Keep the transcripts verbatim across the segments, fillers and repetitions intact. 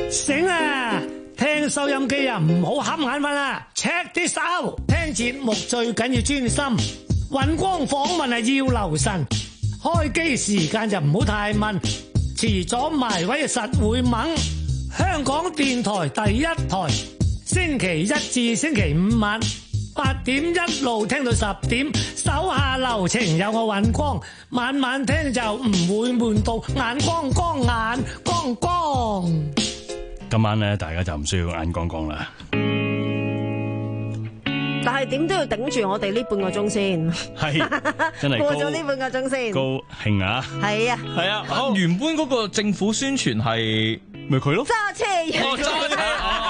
醒啊！聽收音機啊，唔好瞌眼瞓啊 ！Check this out， 聽節目最緊要專心。尹光訪問係要留神，開機時間就唔好太問，遲咗埋位實會懵。香港電台第一台，星期一至星期五晚八點一路聽到十點，手下留情有我尹光，晚晚聽就唔會悶到眼光光眼光光。 今晚咧，大家就唔需要眼光光啦。 但係點都要頂住我哋呢半個鐘先， 係真係過咗呢半個鐘先， 高興啊！ 係啊， 係啊，好原本嗰個政府宣傳係咪佢咯， 揸車人， 哦揸車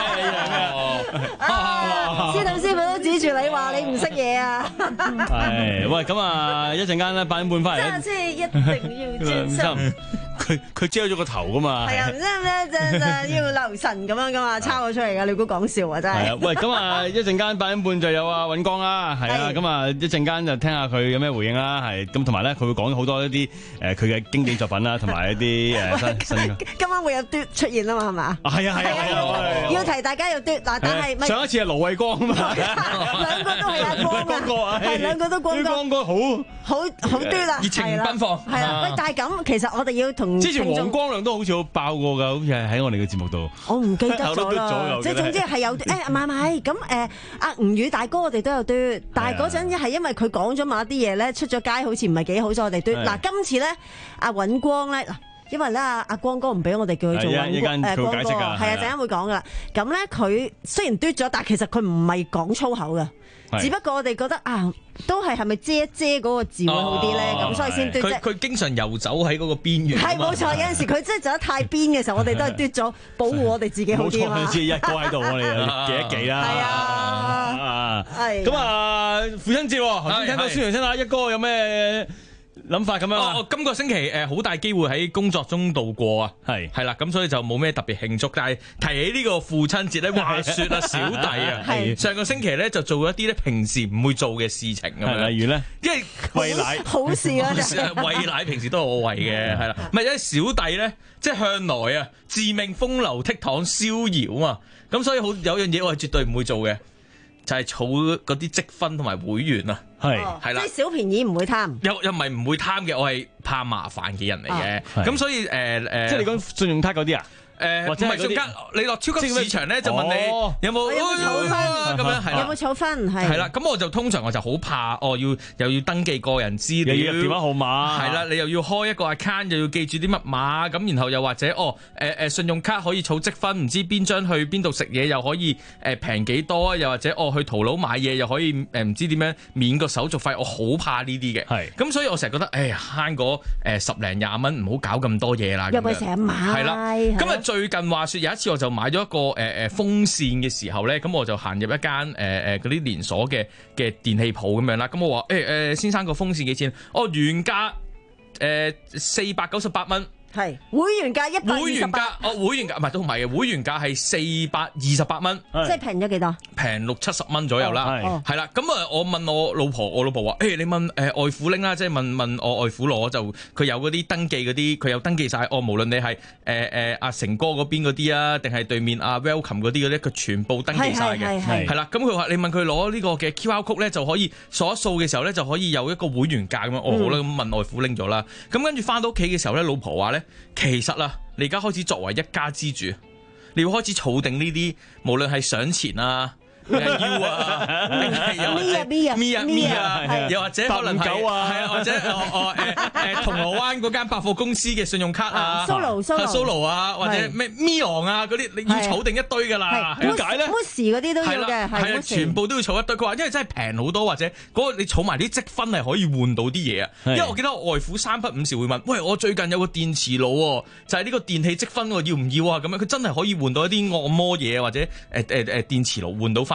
啊！司徒師傅都指住你話你唔識嘢啊！ 係喂，咁啊一陣間咧八點半翻嚟揸車一定要專心。 佢佢遮咗個頭噶嘛？ 係啊，唔知咩就就要留神咁樣噶嘛，抄咗出嚟噶，你估講笑啊真係。 係啊，喂，咁啊一陣間八點半就有啊尹光啦，係啊，咁啊一陣間就聽下佢有咩回應啦，係咁同埋咧佢會講好多一啲誒佢嘅經典作品啦，同埋一啲誒新新。 今晚會有嘟出現啊嘛，係嘛？ 係啊係啊係啊！ 要提大家要嘟嗱，但係上一次係盧偉光啊嘛， 兩個都係阿光啊，係兩個都光光。 光哥好好好嘟啦， 熱情奔放。 係啦，喂，但係咁其實我哋要同之前黃光亮都好似好爆過㗎，好似係喺我哋嘅節目度。 我唔記得咗啦，即係總之係有誒，唔係唔係咁誒，阿吳宇大哥我哋都有嘟，但係嗰陣係因為佢講咗某一啲嘢咧，出咗街好似唔係幾好，所以我哋嘟。嗱，今次咧阿尹光咧嗱。因為咧，阿阿光哥唔俾我哋叫佢做尹光誒光哥，係啊，陣間會講噶啦。咁咧，佢雖然嘟咗，但係其實佢唔係講粗口嘅，只不過我哋覺得啊，都係係咪遮一遮嗰個字會好啲咧？咁所以先嘟啫。 佢佢經常遊走喺嗰個邊緣。 係冇錯，有陣時佢真係走得太邊嘅時候，我哋都係嘟咗，保護我哋自己好啲啊嘛。 冇錯，一哥喺度，我哋記一記啦。 係啊，係。 咁啊，父親節頭先聽到宣傳聲啦，一哥有咩諗法咁樣啊？ 哦，今個星期誒好大機會喺工作中度過啊，係係啦，咁所以就冇咩特別慶祝。但係提起呢個父親節咧，話說啊，小弟啊，上個星期咧就做一啲咧平時唔會做嘅事情咁樣，例如咧， 因為餵奶好事啊， 餵奶平時都係我餵嘅，係啦，唔係因為小弟咧，即係向來啊，自命風流倜儻逍遙啊，咁所以好有樣嘢我係絕對唔會做嘅。就係儲嗰啲積分同埋會員啊，係係啦， 即係小便宜唔會貪， 又又唔係唔會貪嘅，我係怕麻煩嘅人嚟嘅，咁所以誒誒， 即係你講信用卡嗰啲啊？ 誒唔係信用卡，你落超級市場咧就問你有冇有冇儲分咁樣係啦， 有冇儲分係係啦，咁我就通常我就好怕哦，要又要登記個人資料， 又要電話號碼， 係啦，你又要開一個 account，又要記住啲密碼，咁然後又或者哦誒誒信用卡可以儲積分，唔知邊張去邊度食嘢又可以誒平幾多，又或者哦去淘寶買嘢又可以誒唔知點樣免個手續費，我好怕呢啲嘅，係咁所以我成日覺得誒慳嗰誒十零廿蚊，唔好搞咁多嘢啦， 又咪成日買係啦，咁啊最近話說有一次我就買咗一個誒誒、呃、風扇嘅時候咧，咁我就行入一間誒誒嗰啲連鎖嘅嘅電器鋪咁樣啦，咁我話誒誒先生個風扇幾錢？哦原價誒四百九十八蚊。 係會員價一百二十八， 哦會員價唔係都唔係嘅，會員價係四百二十八蚊， 即係平咗幾多？ 平六七十蚊左右啦，係係啦。咁啊，我問我老婆，我老婆話：誒你問誒外父拎啦，即係問問我外父攞就佢有嗰啲登記嗰啲，佢有登記晒。哦，無論你係誒誒阿成哥嗰邊嗰啲啊，定係對面阿 Welcome 嗰啲嗰啲，佢全部登記晒嘅，係啦。咁佢話你問佢攞呢個嘅 Q R code 咧，就可以掃一掃嘅時候咧，就可以有一個會員價咁樣。我好啦，咁問外父拎咗啦。咁跟住翻到屋企嘅時候咧，老婆話咧。其實啦，你而家開始作為一家之主，你要開始儲定呢啲，無論係上錢啊。U 啊，又或者 Mi 啊 Mi 啊 Mi 啊，又或者可能係係啊，或者哦哦誒誒銅鑼灣嗰間百貨公司嘅信用卡啊 ，Solo Solo Solo 啊，或者咩 Mion 啊嗰啲，你要儲定一堆噶啦。點解咧 ？Musi 嗰啲都要嘅，係啊，全部都要儲一堆。佢話因為真係平好多，或者嗰個你儲埋啲積分係可以換到啲嘢啊。因為我記得我外父三不五時會問：喂，我最近有個電磁爐，就係呢個電器積分，要唔要啊？咁樣佢真係可以換到一啲按摩嘢或者誒誒誒電磁爐換到翻。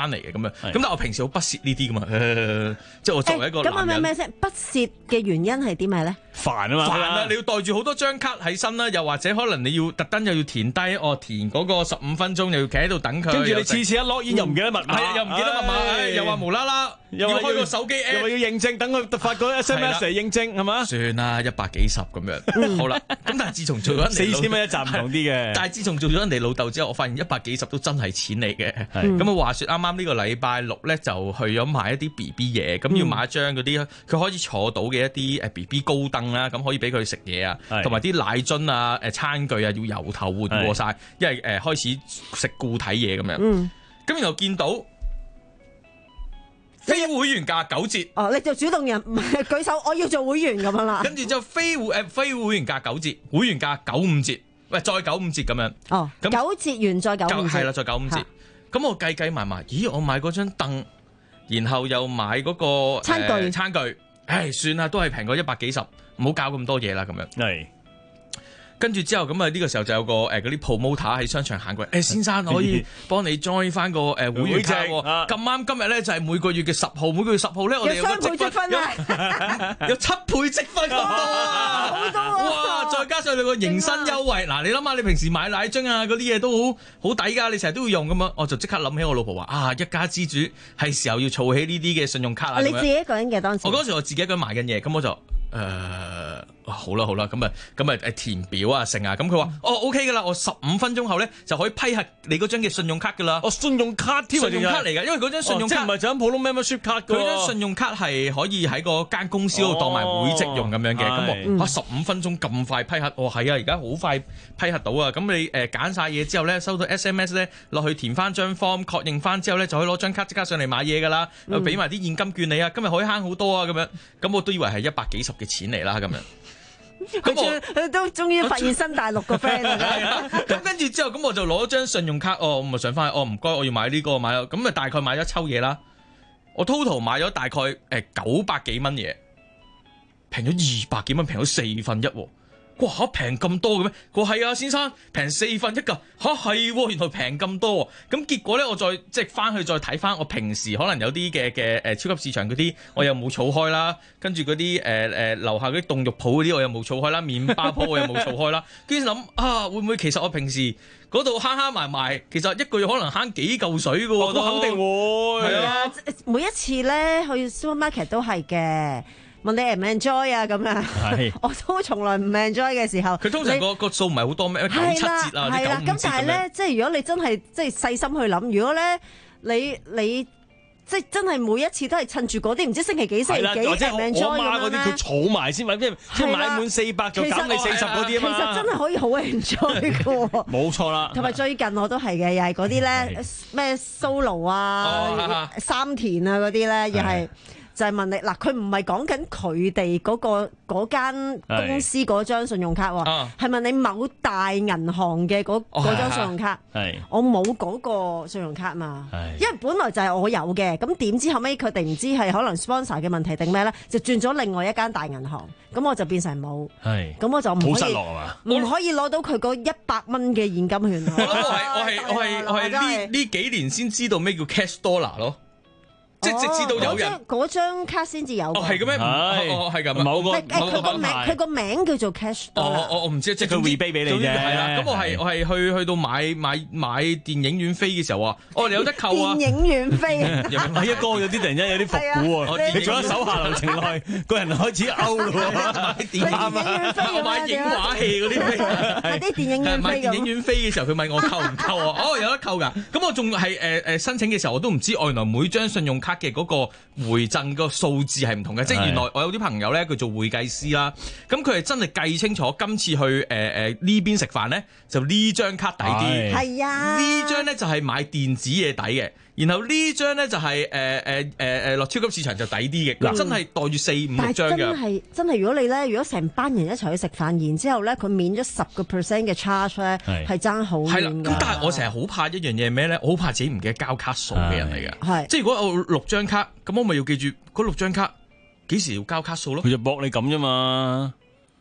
翻嚟嘅咁樣。咁但係我平時好不屑呢啲噶嘛，呃、即係我作為一個男人。 咁係咩咩先？不屑嘅原因係啲咩咧？ 煩啊嘛， 煩啊！你要袋住好多張卡喺身啦，又或者可能你要特登又要填低，哦填嗰個十五分鐘，又要企喺度等佢。 跟住你次次一落煙又唔記得密碼， 係又唔記得密碼，又話無啦啦要開個手機 app， 又話要認證，等佢發個 S M S 嚟認證係嘛？ 算啦，一百幾十咁樣，好啦。咁但係自從做咗人哋四千蚊一集唔同啲嘅， 但係自從做咗人哋老豆之後，我發現一百幾十都真係錢嚟嘅。咁啊話説啱啱呢個禮拜六咧，就去咗買一啲 B B 嘢，咁要買一張嗰啲佢可以坐到嘅一啲誒 B B 高凳啦，咁可以俾佢食嘢啊，同埋啲奶樽啊、誒餐具啊，要由頭換過晒，因為誒開始食固體嘢咁樣。咁、嗯、然後見到非會員價九折， 哦，你就主動人舉手，我要做會員咁樣啦。 跟住就非會誒非會員價九折，會員價九五折，喂再九五折咁樣。 哦，咁九折完再九五折， 係啦，再九五折。咁我計計埋埋，咦？我買嗰張凳，然後又買嗰、嗰個餐具、呃、 餐具，唉，算啦，都係平過一百幾十，唔好搞咁多嘢啦，咁樣。係。跟住之後咁啊，呢個時候就有個誒嗰啲 promoter 喺商場行過嚟，誒、欸、先生可以幫你 join 翻個誒會員卡喎。咁啱今日咧就係每個月嘅十號，每個月十號咧我哋有個積分，有，有七倍積分，好多啊！好多啊！哇！再加上你個迎新優惠，嗱你諗下，你平時買奶樽啊嗰啲嘢都好好抵㗎，你成日都會用咁樣，我就即刻諗起我老婆話啊，一家之主係時候要儲起呢啲嘅信用卡啊！ 你自己一個人嘅當時， 我嗰時我自己一個人買緊嘢，咁我就。誒、呃、好啦好啦，咁啊咁啊誒填表啊成啊，咁佢話哦 OK 噶啦，我十五分鐘後咧就可以批核你嗰張嘅信用卡噶啦。哦，信用卡添，信用卡嚟噶，因為嗰張信用卡唔係就咁普通 membership 卡噶。佢張信用卡係可以喺嗰間公司度當埋會籍用咁樣嘅。咁我嚇十五分鐘咁快批核，哦係啊，而家好快批核到啊。咁你誒揀晒嘢之後咧，收到 S M S 咧落去填翻張 form 確認翻之後咧，就可以攞張卡即刻上嚟買嘢噶啦，又俾埋啲現金券你啊，今日可以慳好多啊咁樣。咁我都以為係一百幾十嘅錢嚟啦咁樣。 咁我都終於發現新大陸個 friend 啦。 咁跟住之後，咁我就攞張信用卡，哦，我咪上翻去，哦唔該，我要買呢個買咗，咁啊大概買咗抽嘢啦。我 total 買咗大概誒九百幾蚊嘢，平咗二百幾蚊，平咗四分一喎。哇嚇平咁多嘅咩？佢話係啊，先生平四分一㗎嚇係喎，原來平咁多。咁結果咧，我再即係翻去再睇翻，我平時可能有啲嘅嘅誒超級市場嗰啲，我又冇儲開啦。跟住嗰啲誒誒樓下嗰啲凍肉鋪嗰啲，我又冇儲開啦。麵包鋪我又冇儲開啦。跟住諗啊，會唔會其實我平時嗰度慳慳埋埋，其實一個月可能慳幾嚿水㗎喎？都肯定會係啊！每一次咧去 supermarket 都係嘅。問你唔 enjoy 啊咁樣，我都從來唔 enjoy 嘅時候。佢通常個個數唔係好多咩？九七折啊，啲九五折咁樣。咁但係咧，即係如果你真係即係細心去諗，如果咧你你即係真係每一次都係趁住嗰啲唔知星期幾星期幾唔 enjoy 咁樣咧，佢儲埋先買，即係即係買滿四百就減你四十嗰啲啊嘛。其實真係可以好 enjoy 嘅。冇錯啦。同埋最近我都係嘅，又係嗰啲咧咩 Solo 啊、三田啊嗰啲咧，又係。就係問你嗱，佢唔係講緊佢哋嗰個嗰間公司嗰張信用卡喎，係、啊、問你某大銀行嘅嗰嗰張信用卡。係、哦，我冇嗰個信用卡嘛，因為本來就係我有嘅，咁點知後尾佢哋唔知係可能 sponsor 嘅問題定咩咧，就轉咗另外一間大銀行，咁我就變成冇。係，咁我就唔可以好失落係嘛？唔可以攞到佢嗰一百蚊嘅現金券。我諗我係我係我係我係呢呢幾年先知道咩叫 cash dollar 咯。即係直至到有人嗰張卡先至有。哦，係嘅咩？哦，係咁。某個佢個名佢個名叫做 Cash。哦，我我唔知，即係佢 rebate 俾你啫。係啦，咁我係我係去去到買買買電影院飛嘅時候話，哦，你有得扣啊！電影院飛係一哥有啲突然間有啲復古喎。你做咗手下留情內，個人開始勾咯。電影院飛我買影畫戲嗰啲飛，係啲電影院飛。買電影院飛嘅時候，佢問我扣唔扣啊？哦，有得扣㗎。咁我仲係誒誒申請嘅時候，我都唔知原來每張信用卡嘅嗰個回贈個數字係唔同嘅，即係原來我有啲朋友咧，佢做會計師啦，咁佢係真係計清楚，今次去誒誒呢邊食飯咧，就呢張卡抵啲，係啊，呢張咧就係買電子嘢抵嘅，然後呢張咧就係誒誒誒誒落超級市場就抵啲嘅，嗱、嗯、真係袋住四五六張嘅。但係真係真係，如果你咧，如果成班人一齊去食飯，然之後咧佢免咗十個 percent 嘅 charge 咧，係爭好遠㗎。係啦，咁但係我成日好怕一樣嘢係咩咧？我好怕自己唔記得交卡數嘅人嚟嘅，係即係如果我六張卡，咁我咪要記住嗰六張卡幾時要交卡數咯？佢就搏你咁啫嘛。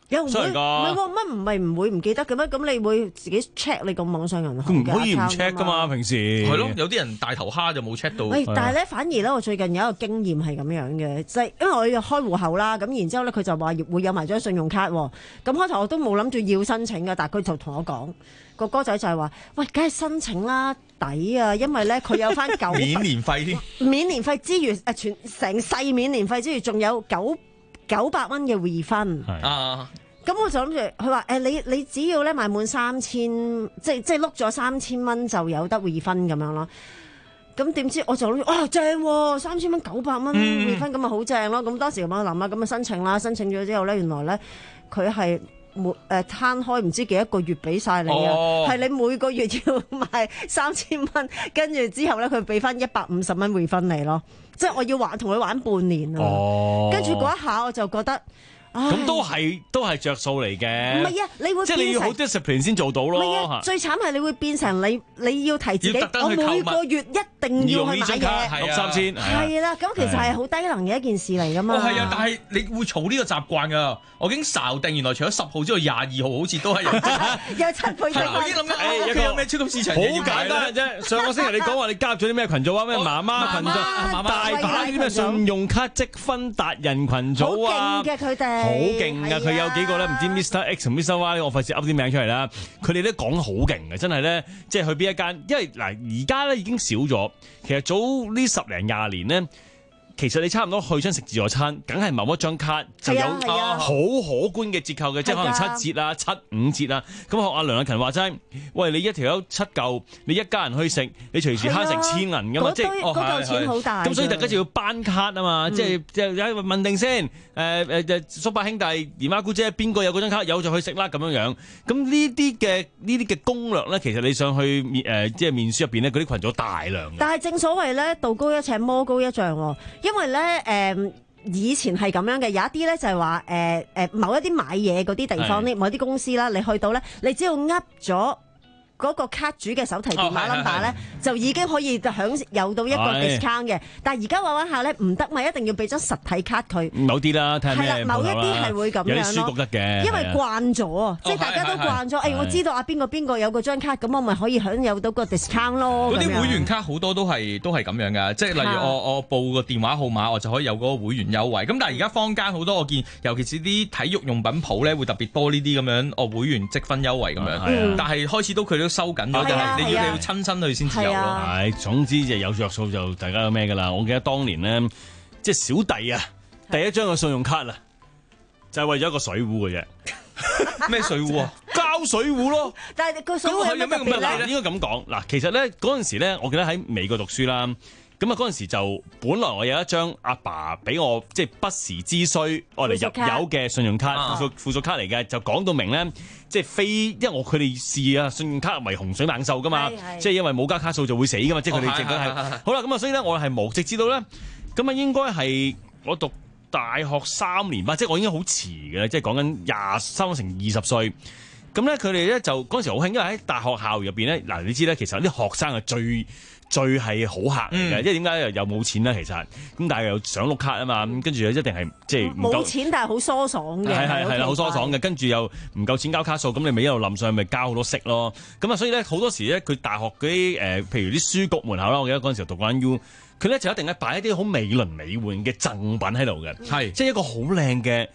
又唔會，唔係喎，乜唔係唔會唔記得嘅咩？咁你會自己 check 你個網上銀行嘅 account 㗎嘛？ 唔可以唔 check 㗎嘛？平時係咯，有啲人大頭蝦就冇 check 到。 喂，但係咧，反而咧，我最近有一個經驗係咁樣嘅，就係因為我要開戶口啦，咁然之後咧，佢就話會有埋張信用卡喎。咁開頭我都冇諗住要申請嘅，但係佢就同我講，個哥仔就係話：喂，梗係申請啦，抵啊！因為咧佢有翻九免年費添， 免年費之餘，誒全成世免年費之餘，仲有九九百蚊嘅 refund。 啊！ 咁我就諗住，佢話誒你你只要咧買滿三千，即係即係碌咗三千蚊就有得 refund 咁樣咯。咁點知我就諗住，哇正喎，三千蚊九百蚊 refund 咁咪好正咯。咁當時咁樣諗啦，咁啊申請啦，申請咗之後咧，原來咧佢係每誒攤開唔知幾多個月俾晒你啊，係、哦、你每個月要買三千蚊，跟住之後咧佢俾翻一百五十蚊 refund 你咯。即係我要玩同佢玩半年啊。哦、跟住嗰一下我就覺得。 咁都係都係着數嚟嘅， 唔係啊！你會即係你要好 discipline 先做到咯。 唔係啊！最慘係你會變成你你要提自己，我每個月一定要去買嘢， 六三千係啦。咁其實係好低能嘅一件事嚟噶嘛。 哦，係啊，但係你會儲呢個習慣㗎。我已經睄定，原來除咗十號之外，廿二號好似都係有有七倍積分。 我已經諗緊，佢有咩超級市場？ 好簡單嘅啫。上個星期你講話你加入咗啲咩群組啊？咩媽媽群組、大把啲咩信用卡積分達人群組啊！ 好勁嘅佢哋。 好勁噶，佢有幾個咧，唔知 Mister X 同 Mister Y， 我費事噏啲名出嚟啦。佢哋都講好勁嘅，真係咧，即係去邊一間，因為嗱而家咧已經少咗。其實早呢十零廿年咧，其實你差唔多去親食自助餐，梗係某一張卡就有好可觀嘅折扣嘅，即係可能七折啊、七五折啊。咁學阿梁禮勤話齋，喂，你一條友七嚿，你一家人去食，你隨時慳成千銀㗎嘛，即係嗰嚿錢好大。 咁所以大家就要班卡啊嘛，即係即係問定先。誒誒誒，叔伯兄弟、姨媽姑姐，邊個有嗰張卡有就去食啦咁樣樣。咁呢啲嘅呢啲嘅攻略咧，其實你上去面誒即係面書入邊咧，嗰啲群組大量。 但係正所謂咧，道高一尺，魔高一丈喎。因為咧誒、呃，以前係咁樣嘅，有一啲咧就係話誒誒，某一啲買嘢嗰啲地方咧，某啲公司啦，你去到咧，你只要噏咗嗰個卡主嘅手提電話 number 咧，就已經可以享有到一個 discount 嘅。但係而家玩玩下咧唔得嘛，一定要俾張實體卡佢。 某啲啦，睇下咩係啦，某一啲係會咁樣咯。 有啲書局得嘅， 因為慣咗啊，即係大家都慣咗。誒，我知道啊，邊個邊個有嗰張卡，咁我咪可以享有到個 discount 咯。 嗰啲會員卡好多都係都係咁樣㗎，即係例如我我報個電話號碼，我就可以有嗰個會員優惠。咁但係而家坊間好多我見，尤其是啲體育用品鋪咧，會特別多呢啲咁樣哦會員積分優惠咁樣。但係開始都佢都收緊咗，就係你要你要親身去先至有咯。 係，總之就有着數就大家有咩噶啦。我記得當年咧，即係小弟啊，第一張嘅信用卡啊，就係為咗一個水壺嘅啫。 咩水壺啊？ 膠水壺咯。 但係個水壺有咩特別咧？ 應該咁講嗱，其實咧嗰陣時咧，我記得喺美國讀書啦。咁啊嗰陣時就本來我有一張阿爸俾我即係不時之需我嚟入油嘅信用卡，附屬附屬卡嚟嘅，就講到明咧，即係非因為我佢哋視啊信用卡為洪水猛獸噶嘛，即係因為冇加卡數就會死噶嘛，即係佢哋直覺係好啦。咁啊，所以咧我係無直至到咧，咁啊應該係我讀大學三年吧，即係我已經好遲嘅，即係講緊廿三成二十歲。咁咧佢哋咧就嗰陣時好興，因為喺大學校入邊咧，嗱你知咧，其實啲學生係最最係好客嚟嘅，因為點解又冇錢咧？其實咁，但係又想碌卡啊嘛，咁跟住又一定係即係冇錢，但係好疏爽嘅， 係係係啦，好疏爽嘅。跟住又唔夠錢交卡數，咁你咪一路冧上去，咪交好多息咯。咁啊，所以咧好多時咧，佢大學嗰啲誒，譬如啲書局門口啦，我記得嗰陣時讀緊 U，佢咧就一定咧擺一啲好美輪美奐嘅贈品喺度嘅，係即係一個好靚嘅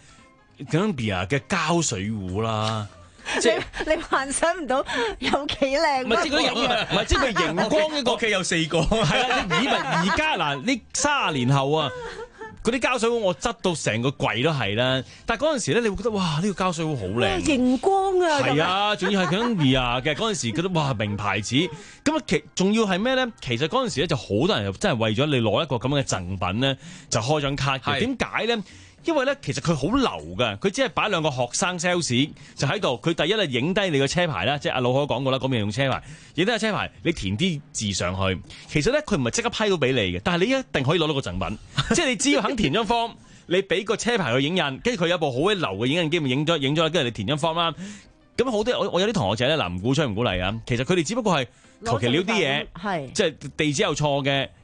Gambia 嘅膠水壺啦。 即係你幻想唔到有幾靚， 唔係即係嗰啲唔係即係佢熒光一個， 屋企有四個， 係啊！以為而家嗱呢卅年後啊，嗰啲膠水壺我執到成個櫃都係啦。但係嗰陣時咧，你會覺得哇呢個膠水壺好靚， 熒光啊！ 係啊，仲要係 Gambia 嘅嗰陣時覺得哇名牌子。咁啊其仲要係咩咧？其實嗰陣時咧就好多人真係為咗你攞一個咁樣嘅贈品咧，就開張卡嘅。點解咧？因為咧，其實佢好流㗎，佢只係擺兩個學生 sales 就喺度。佢第一咧影低你個車牌啦，即係阿老可講過啦，嗰邊用車牌，影低個車牌，你填啲字上去。其實咧，佢唔係即刻批到俾你嘅，但係你一定可以攞到個贈品。即係你只要肯填張 form，你俾個車牌去影印，跟住佢有部好鬼流嘅影印機，咪影咗影咗，跟住你填張 form 啦。咁好啲，我我有啲同學仔咧，嗱唔鼓吹唔鼓勵啊。其實佢哋只不過係求其撩啲嘢，係即係地址又錯嘅。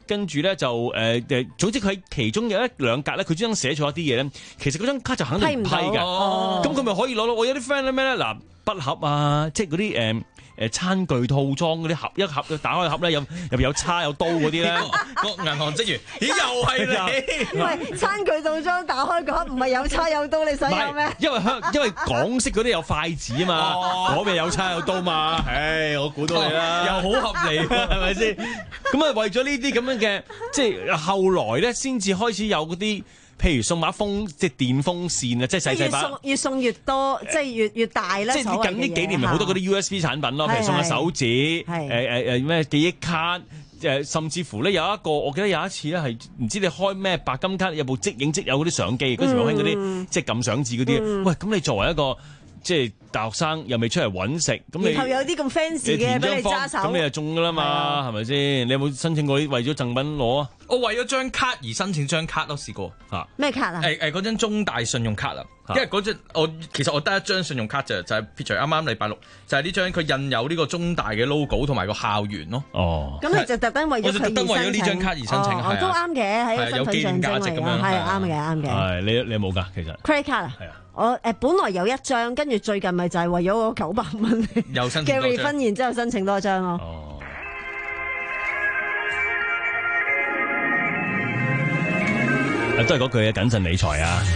跟住咧就誒誒，總之佢喺其中有一兩格咧，佢專登寫咗一啲嘢咧，其實嗰張卡就肯定唔批嘅。咁佢咪可以攞到？我有啲 friend 咧咩咧嗱，筆盒啊，即係嗰啲誒。誒餐具套裝嗰啲盒，一盒打開盒咧，有入邊有叉有刀嗰啲咧， 個銀行職員，咦又係你？ 唔係餐具套裝打開個盒，唔係有叉有刀，你想有咩？ 因為香因為港式嗰啲有筷子啊嘛，嗰邊有叉有刀嘛，唉，我估到你啦， 又好合理， 係咪先？咁啊，為咗呢啲咁樣嘅，即係後來咧，先至開始有嗰啲。譬如送把風即係電風扇啊，即係細細把。 越送越送越多，即係越越大咧。 即係近呢幾年咪好多嗰啲 U S B 產品咯，譬如送下手指，誒誒誒咩記憶卡，誒甚至乎咧有一個，我記得有一次咧係唔知你開咩白金卡，有部即影即有嗰啲相機，嗰時好興嗰啲即係撳相紙嗰啲。喂，咁你作為一個即係大學生又未出嚟揾食，咁你然後有啲咁 fancy 嘅俾你揸手， 咁你就中㗎啦嘛，係咪先？你有冇申請過啲為咗贈品攞啊？ 我為咗張卡而申請張卡都試過嚇。 咩卡啊？ 誒誒嗰張中大信用卡啊，因為嗰張我其實我得一張信用卡就就係撇除啱啱禮拜六就係呢張，佢印有呢個中大嘅 logo 同埋個校園咯。 哦， 咁你就特登為咗佢而申請， 我就特登為咗呢張卡而申請，係都啱嘅，喺身份象徵嚟嘅，係啱嘅啱嘅。 係你你有冇㗎？其實 credit card 啊？ 係啊。 我誒本來有一張，跟住最近咪就係為咗嗰九百蚊嘅 refund，然之後申請多張咯。 哦，都係嗰句嘅謹慎理財啊！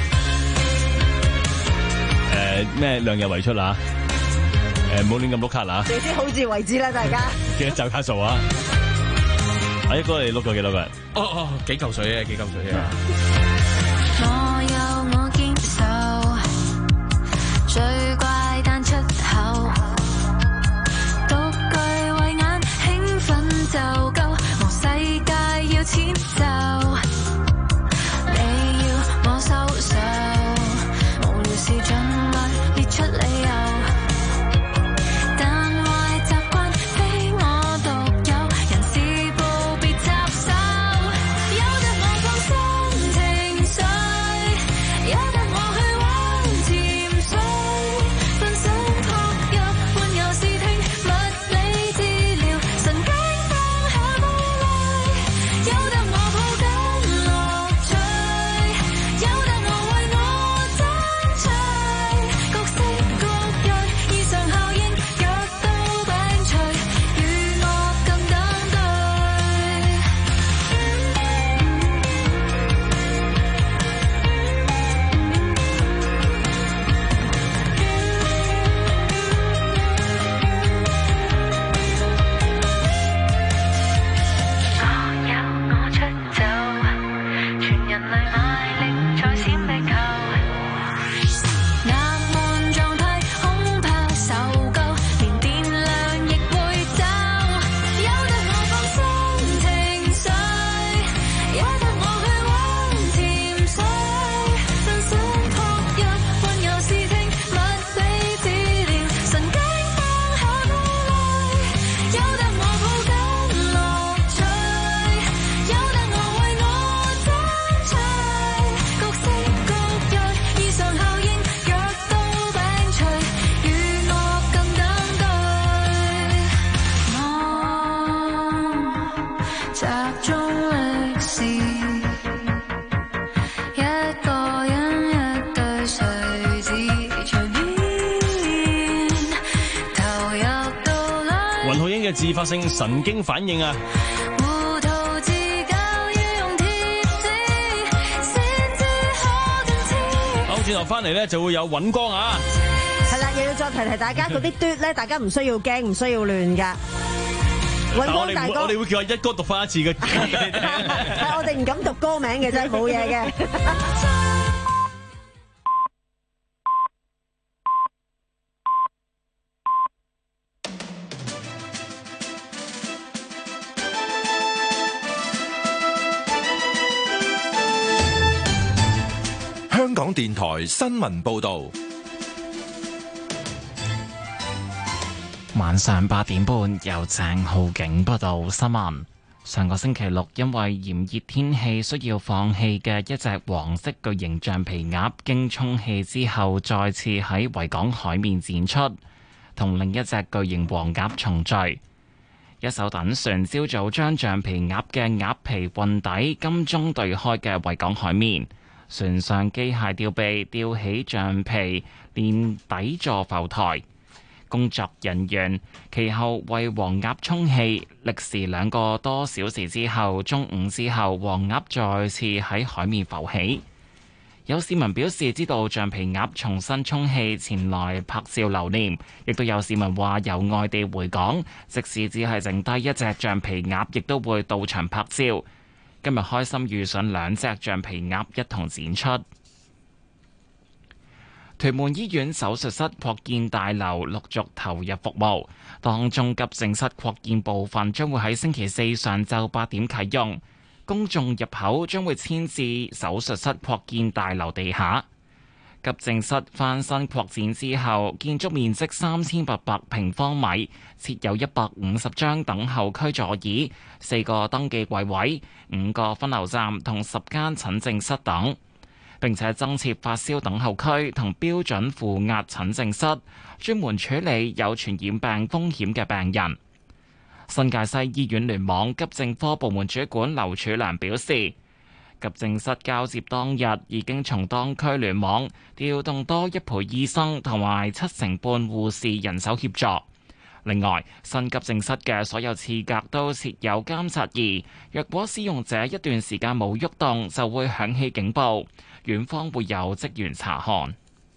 誒咩量入為出啊！誒唔好亂咁碌卡啊！ 你啲好自為之啦，大家記得找卡數啊！阿一哥你碌咗幾多個人？ 哦哦，幾嚿水啊，幾嚿水啊！ 我有我堅守。最怪單出口，獨具慧眼興奮就夠，無世界要遷就，你要我收手，無聊事盡量列出理由，但壞習慣非我獨有，人事部別插手，由得我放鬆情緒，由得我去玩潛水。分身撲入半遊視聽物理治療，神經放下顧慮，由得我抱緊樂趣，由得我為我爭取，各式各樣異常效應，藥到病除，與我更登對。我有我出走，全人類賣力在閃避球，壓悶狀態恐怕受夠，連電量亦會走，由得我放鬆情緒，由得我去玩潛水，分身撲入半遊視聽物理治療，神經放下顧慮，由得我抱緊樂趣，由得我為我爭取，各式各樣異常效應，藥到病除，與我更登對。我集中力是一個人一對垂直隨便投入到裏。 雲浩英嘅自發性神經反應啊！ 糊塗自教要用貼紙，先知可更知。 好，轉頭翻嚟咧就會有尹光啊！ 係啦，又要再提提大家嗰啲嘟咧，大家唔需要驚，唔需要亂噶。尹但我光大哥哋唔會我，哋會叫阿一哥讀翻一次嘅。 係我哋唔敢讀歌名嘅啫，冇嘢嘅。 香港電台新聞報道。 晚上八點半，由鄭浩景報道新聞。上個星期六，因為炎熱天氣需要放棄嘅一隻黃色巨型橡皮鴨，經充氣之後，再次喺維港海面展出，同另一隻巨型黃鴨重聚。 一艘躉船朝早將橡皮鴨嘅鴨皮運抵金鐘對開嘅維港海面，船上機械吊臂吊起橡皮連底座浮台，工作人員其後為黃鴨充氣，歷時兩個多小時之後，中午之後黃鴨再次喺海面浮起。有市民表示知道橡皮鴨重新充氣前來拍照留念，亦都有市民話由外地回港，即使只係剩低一隻橡皮鴨，亦都會到場拍照。今日開心遇上兩隻橡皮鴨一同展出。屯門醫院手術室擴建大樓陸續投入服務，當中急症室擴建部分將會喺星期四上晝八點啟用。公眾入口將會遷至手術室擴建大樓地下。急症室翻新擴展之後，建築面積三千八百平方米，設有一百五十張等候區座椅、四個登記櫃位、五個分流站同十間診症室等。並且增設發燒等候區同標準負壓診症室，專門處理有傳染病風險嘅病人。新界西醫院聯網急症科部門主管劉柱良表示，急症室交接當日已經從當區聯網調動多一倍醫生同埋七成半護士人手協助。另外，新急症室嘅所有廁格都設有監察儀，若果使用者一段時間冇喐動，就會響起警報，院方會有職員查看。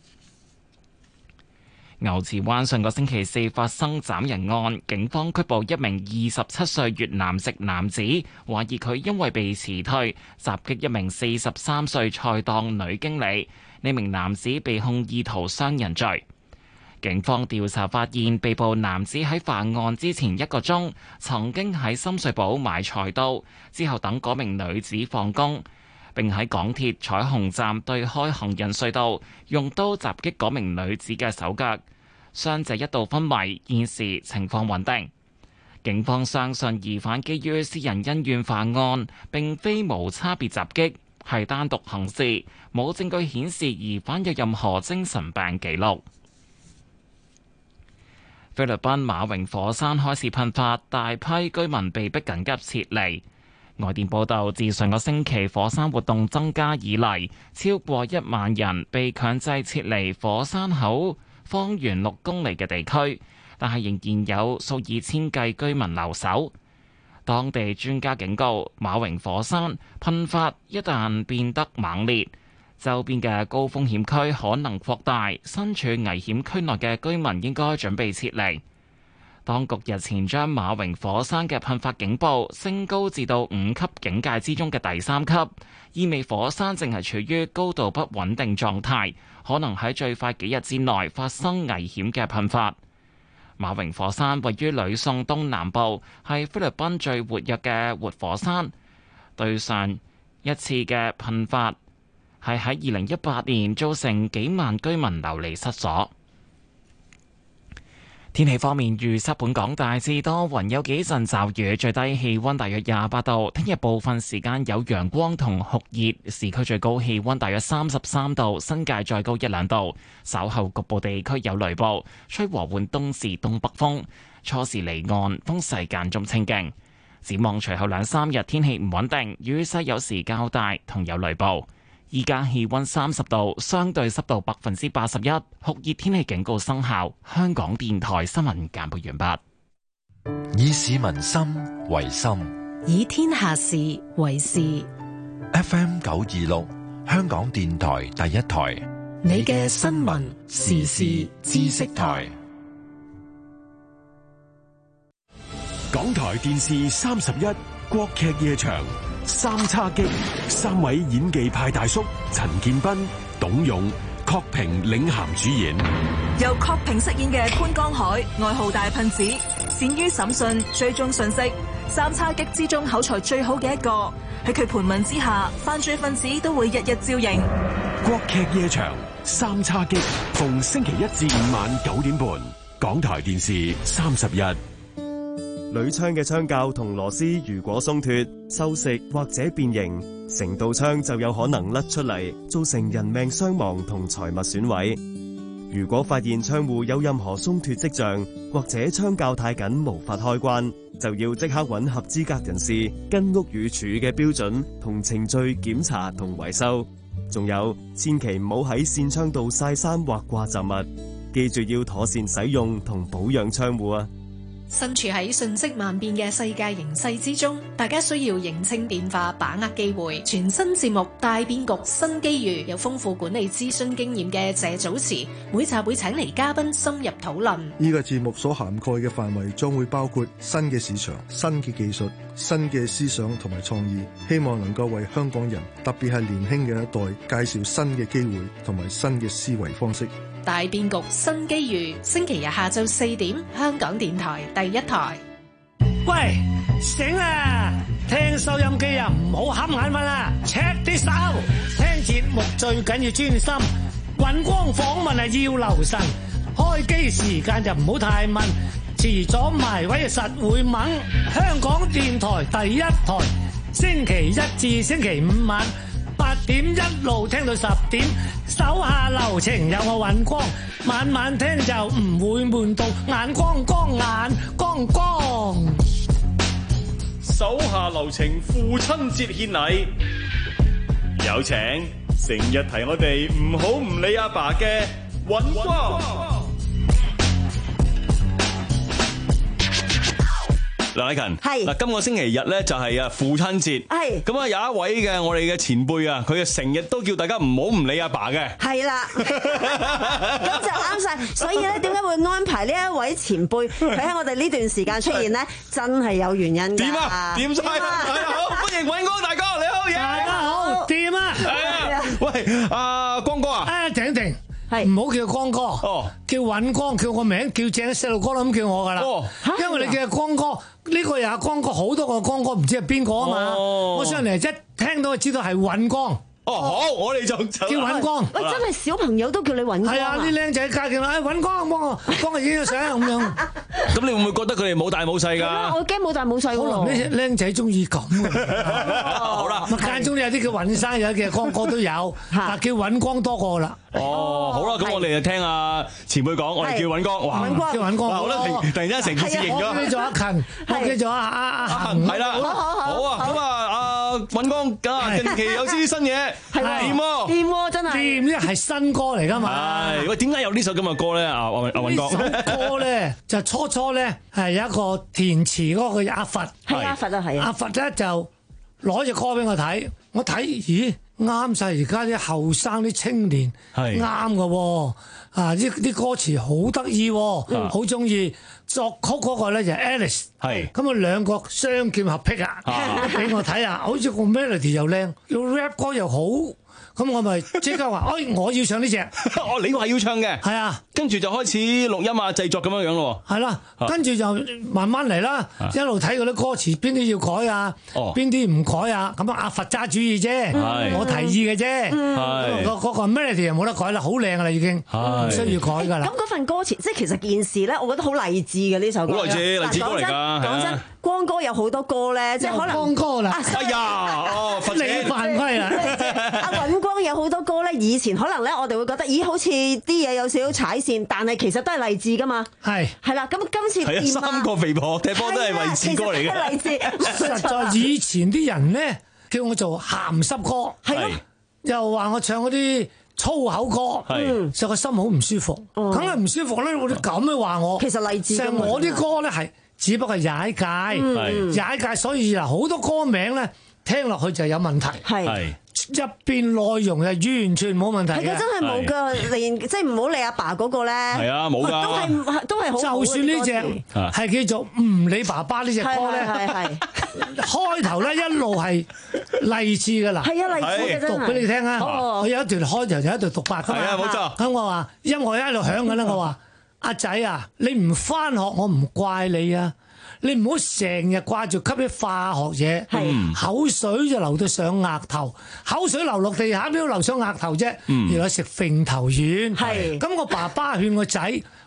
牛池灣上個星期四發生斬人案，警方拘捕一名二十七歲越南籍男子，懷疑佢因為被辭退襲擊一名四十三歲菜檔女經理。呢名男子被控意圖傷人罪。警方調查發現，被捕男子喺犯案之前一個鐘曾經喺深水埗買菜刀，之後等嗰名女子放工，並喺港鐵彩虹站對開行人隧道用刀襲擊嗰名女子嘅手腳，傷者一度昏迷，現時情況穩定。警方相信疑犯基於私人恩怨犯案，並非無差別襲擊，係單獨行事，冇證據顯示疑犯有任何精神病記錄。菲律賓馬榮火山開始噴發，大批居民被迫緊急撤離。外電報道，自上個星期火山活動增加以嚟，超過一萬人被強制撤離火山口方圓六公里嘅地區，但係仍然有數以千計居民留守。當地專家警告，馬榮火山噴發一旦變得猛烈，周邊嘅高風險區可能擴大，身處危險區內嘅居民應該準備撤離。當局日前將馬榮火山嘅噴發警報升高至到五級警戒之中嘅第三級，意味火山正係處於高度不穩定狀態，可能喺最快幾日之內發生危險嘅噴發。馬榮火山位於呂宋東南部，係菲律賓最活躍嘅活火山。對上一次嘅噴發係喺二零一八年，造成幾萬居民流離失所。天氣方面預測，本港大致多雲，有幾陣驟雨，最低氣溫大約廿八度。聽日部分時間有陽光同酷熱，市區最高氣溫大約三十三度，新界再高一兩度。稍後局部地區有雷暴，吹和緩東至東北風，初時離岸，風勢間中清勁。展望隨後兩三日天氣唔穩定，雨勢有時較大，同有雷暴。依家氣溫三十度，相對濕度百分之八十一，酷熱天氣警告生效。香港電台新聞簡報完畢。 以市民心為心， 以天下事為事。 F M 九二六，香港電台第一台， 你嘅新聞時事知識台。 港台電視三十一國劇夜場。三叉戟，三位演技派大叔陳建斌、董勇、郝平領銜主演。 由郝平飾演嘅潘江海，愛好大噴子，善於審訊、追蹤信息，三叉戟之中口才最好嘅一個。喺佢盤問之下，犯罪分子都會日日照應。 國劇夜場，三叉戟，逢星期一至五晚九點半，港台電視三十一。 鋁槍嘅槍鉸同螺絲如果鬆脫、銹蝕或者變形，成道槍就有可能甩出嚟，造成人命傷亡同財物損毀。如果發現窗戶有任何鬆脫跡象，或者槍鉸太緊無法開關， 就要即刻揾合資格人士跟屋宇署嘅標準同程序檢查同維修。仲有，千祈唔好喺扇窗度曬衫或掛雜物，記住要妥善使用同保養窗戶啊！ 身處喺瞬息萬變嘅世界形勢之中，大家需要認清變化，把握機會。全新節目大變局新機遇，有豐富管理諮詢經驗嘅謝祖慈，每集會請嚟嘉賓深入討論。 呢個節目所涵蓋嘅範圍將會包括新嘅市場、新嘅技術、新嘅思想同埋創意，希望能夠為香港人，特別係年輕嘅一代，介紹新嘅機會同埋新嘅思維方式。 大變局新機遇，星期日下晝四點，香港電台第一台。 喂，醒啦！聽收音機啊，唔好瞌眼瞓啦 ，check this out。聽節目最緊要專心，尹光訪問係要留神，開機時間就唔好太問，遲咗埋位實會懵。香港電台第一台，星期一至星期五晚八點一路聽到十點，手下留情有我尹光，晚晚聽就唔會悶到眼光光眼光光。 手下留情，父親節獻禮，有請成日提我哋唔好唔理阿爸嘅尹光。梁禮勤，係嗱，今個星期日咧就係啊父親節，係咁啊有一位嘅我哋嘅前輩啊，佢啊成日都叫大家唔好唔理阿爸嘅， 係啦，咁就啱晒。所以咧，點解會安排呢一位前輩佢喺我哋呢段時間出現咧？真係有原因㗎。 點啊？點晒？好，歡迎尹光大哥，你好， 大家好，掂啊？ 係啊，喂，阿光哥啊， 啊停停。唔好叫光哥，哦、叫尹光，叫個名叫正細路哥啦，咁叫我噶啦。哦、因為你叫光哥，呢、這個又係光哥，好多個光哥，唔知係邊個啊嘛。哦、我上嚟一聽到就知道係尹光。 哦，好，我哋就叫尹光。 喂，真係小朋友都叫你尹光。 係啊，啲僆仔家叫啦，尹光，幫我幫我影咗相咁樣。 咁你會唔會覺得佢哋冇大冇細㗎？ 我驚冇大冇細喎。 可能啲僆仔中意咁啊。 好啦， 間中有啲叫尹生，有啲叫光哥都有，但叫尹光多過啦。 哦，好啦，咁我哋就聽阿前輩講，我哋叫尹光，哇， 叫尹光， 好啦，突然間成件事認咗。 我叫咗阿勤，我叫咗阿阿阿恒， 係啦，好啊，咁啊，阿尹光，咁近期有啲新嘢，掂喎。 掂喎，真係掂咧，係新歌嚟噶嘛？ 係喂，點解有呢首咁嘅歌咧？阿阿阿尹光， 呢首歌咧就初初咧係有一個填詞嗰個阿佛， 係阿佛啊，係啊， 阿佛咧就攞隻歌俾我睇，我睇咦啱晒而家啲後生啲青年係啱嘅喎，啊啲啲歌詞好得意，好中意。作曲嗰個咧就 Alice， 係咁啊兩個雙劍合璧啊，俾我睇下，好似個 melody 又靚，個 rap 歌又好。咁我咪即刻話，哎，我要唱呢隻。 哦，你話要唱嘅。係啊，跟住就開始錄音啊、製作咁樣樣咯。 係啦，跟住就慢慢嚟啦，一路睇嗰啲歌詞，邊啲要改啊，邊啲唔改啊。咁啊，阿佛揸主意啫，我提議嘅啫。係嗰嗰個 melody 又冇得改啦，好靚噶啦已經，唔需要改噶啦。 咁嗰份歌詞，即係其實件事咧，我覺得好勵志嘅呢首歌。 好勵志，勵志歌嚟㗎。 講真，光哥有好多歌咧，即係可能光哥啦。 哎呀，哦， 你犯規啦。 阿尹光有好多歌咧，以前可能咧，我哋會覺得，咦，好似啲嘢有少少踩線，但係其實都係勵志噶嘛。係係啦，咁今次係啊，三個肥婆踢波都係勵志歌嚟嘅。 勵志， 實在以前啲人咧叫我做鹹濕歌，係又話我唱嗰啲粗口歌，係，就個心好唔舒服，梗係唔舒服咧。我哋咁樣話我， 其實勵志。 就我啲歌咧係只不過係踩界，踩界，所以啊好多歌名咧聽落去就有問題。係。入邊內容係完全冇問題嘅， 係嘅，真係冇噶，連即係唔好理阿爸嗰個咧，係啊，冇噶， 都係都係好。 就算呢隻係叫做唔理爸爸呢隻歌咧，係係開頭咧一路係勵志噶啦， 係啊，勵志嘅真係。 讀俾你聽啊，我有一段開頭就喺度讀白噶嘛， 係啊，冇錯。 咁我話音樂一路響緊啦，我話阿仔啊，你唔翻學我唔怪你啊。你唔好成日掛住吸啲化學嘢，口水就流到上額頭，口水流落地下邊都流上額頭啫。原來食揈頭丸。係咁，我爸爸勸個仔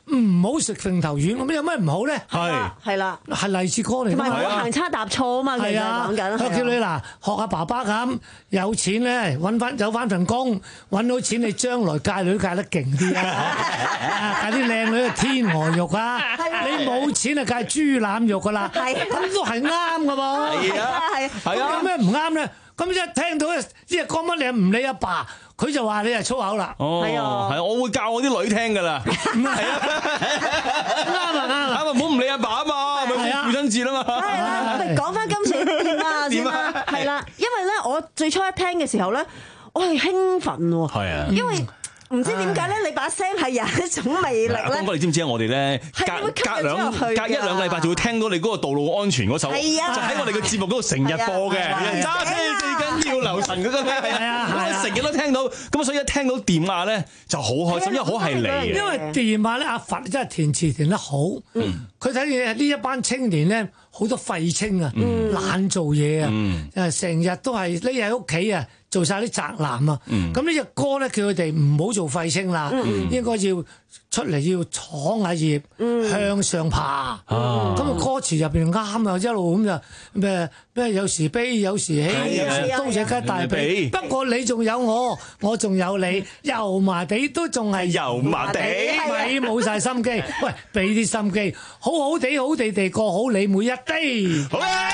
唔好食鳳頭丸，咁有咩唔好咧？ 係係啦， 係勵志歌嚟㗎嘛， 同埋唔好行差踏錯啊嘛，其實係啊， 講緊。 我叫你嗱學下爸爸咁，有錢咧揾翻有翻份工，揾到錢你將來戒女戒得勁啲啊！戒啲靚女嘅天鵝肉啊！你冇錢啊戒豬腩肉㗎啦，咁都係啱㗎噃。 係啊， 係係啊， 有咩唔啱咧？咁一聽到呢隻歌乜你又唔理阿爸，佢就話你係粗口啦。 哦，係啊，係我會教我啲女聽㗎啦。係啊， 啱啊啱啊， 啱啊，唔好唔理阿爸啊嘛，咪父親節啊嘛。 係啦，喂，講翻今次點啊先啦，係啦，因為咧我最初一聽嘅時候咧，我係興奮喎， 係啊， 因為。唔知點解咧？你把聲係有一種魅力咧。 光哥，你知唔知啊？我哋咧隔隔兩隔一兩禮拜就會聽到你嗰個道路安全嗰首，就喺我哋嘅節目嗰度成日播嘅。揸車最緊要留神嗰個咩？係啊，我成日都聽到，咁所以一聽到電話咧就好開心，因為好係你嘅。 因為電話咧，阿佛真係填詞填得好。佢睇見呢一班青年咧，好多廢青啊，懶做嘢啊，誒成日都係匿喺屋企啊。做晒啲宅男啊！咁呢隻歌咧，叫佢哋唔好做廢青啦，應該要出嚟要闖下業，向上爬。咁個歌詞入邊啱啊，一路咁就咩咩有時悲有時喜，都隻吉大髀。不過你仲有我，我仲有你，油麻地都仲係油麻地，咪冇晒心機。喂，俾啲心機，好好地好地地過好你每一滴。好啊！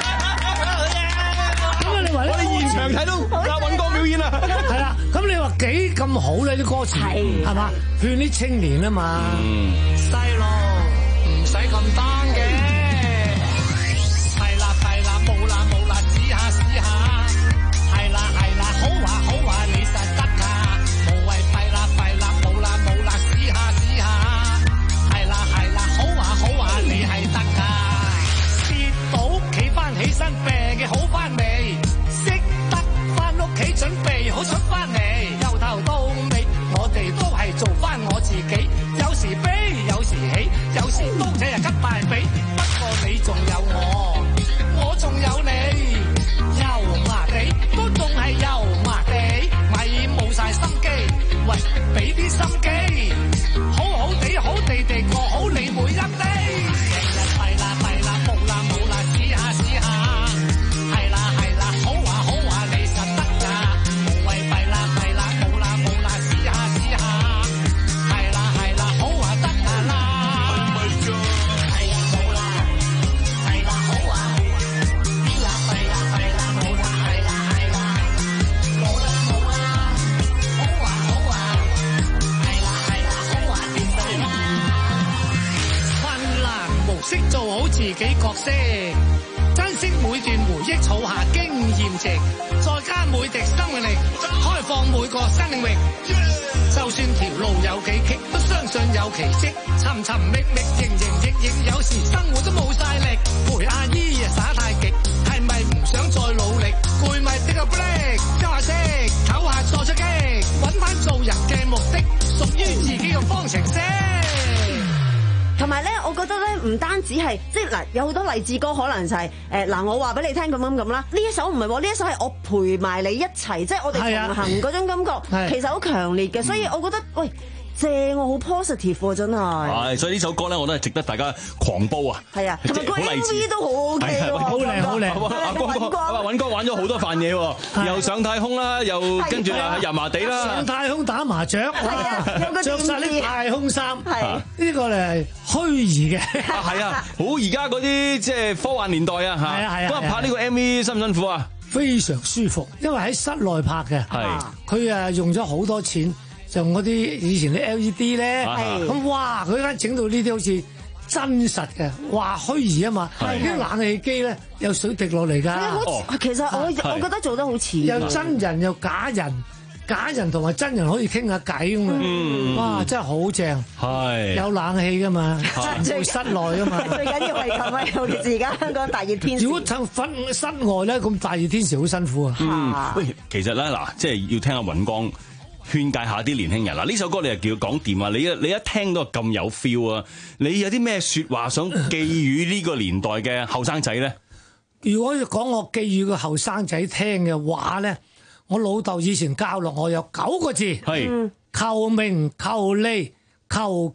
我哋現場睇到阿尹光表演啦，係啦，咁你話幾咁好咧啲歌詞，係嘛？勸啲青年啊嘛，細路唔使咁單嘅，係啦係啦，冇啦冇啦，試下試下，係啦係啦，好話好話你實得㗎，無謂弊啦弊啦，冇啦冇啦，試下試下，係啦係啦，好話好話你係得㗎，跌倒企翻起身病嘅好翻未？屋企準備好出翻嚟，由頭到尾，我哋都係做翻我自己。有時悲，有時喜，有時都這日吉大髀。不過你仲有我，我仲有你，油麻地都仲係油麻地，咪冇晒心機。喂，俾啲心機，好好地好地地過好你每一滴。日日弊啦弊啦，冇啦冇啦，試下試下。識做好自己角色，珍惜每段回憶，儲下經驗值，再加每滴生命力，開放每個新領域。就算條路有幾棘，都相信有奇蹟。尋尋覓覓，營營役役，有時生活都冇晒力。陪阿姨啊耍太極，係咪唔想再努力？攰咪滴個 break， 休下息，唞下再出擊，揾翻做人嘅目的，屬於自己嘅方程式。同埋咧，我覺得咧，唔單止係即係嗱，有好多勵志歌可能就係誒嗱，我話俾你聽咁咁咁啦。呢一首唔係喎，呢一首係我陪埋你一齊，即係我哋同行嗰種感覺，其實好強烈嘅。所以我覺得喂。正喎，好 positive 喎，真係。 係，所以呢首歌咧，我都係值得大家狂煲啊！ 係啊，同埋個 M V 都好 OK 喎， 好靚好靚。 阿光哥，阿尹哥玩咗好多份嘢喎，又上太空啦，又跟住啊油麻地啦， 上太空打麻雀，着晒啲太空衫，呢個咧係虛擬嘅。 啊，係啊，好而家嗰啲即係科幻年代啊嚇。係啊係啊。咁啊拍呢個 M V 辛唔辛苦啊？非常舒服，因為喺室內拍嘅。係。佢啊用咗好多錢。就嗰啲以前啲 L E D 咧，咁哇佢而家整到呢啲好似真實嘅，哇虛擬啊嘛，啲冷氣機咧有水滴落嚟㗎。 其實我我覺得做得好似， 有真人又假人，假人同埋真人可以傾下偈咁啊！哇，真係好正，係有冷氣㗎嘛，全部室內㗎嘛。 最緊要係咁啊！尤其是而家香港大熱天時， 如果趁瞓室外咧，咁大熱天時好辛苦啊。 喂，其實咧嗱，即係要聽下尹光。勸誡下啲年輕人嗱，呢首歌你又叫講掂啊！你一你一聽到咁有 feel 啊！你有啲咩説話想寄予呢個年代嘅後生仔咧？ 如果要講我寄予個後生仔聽嘅話咧，我老豆以前教落我有九個字，係求名求利求己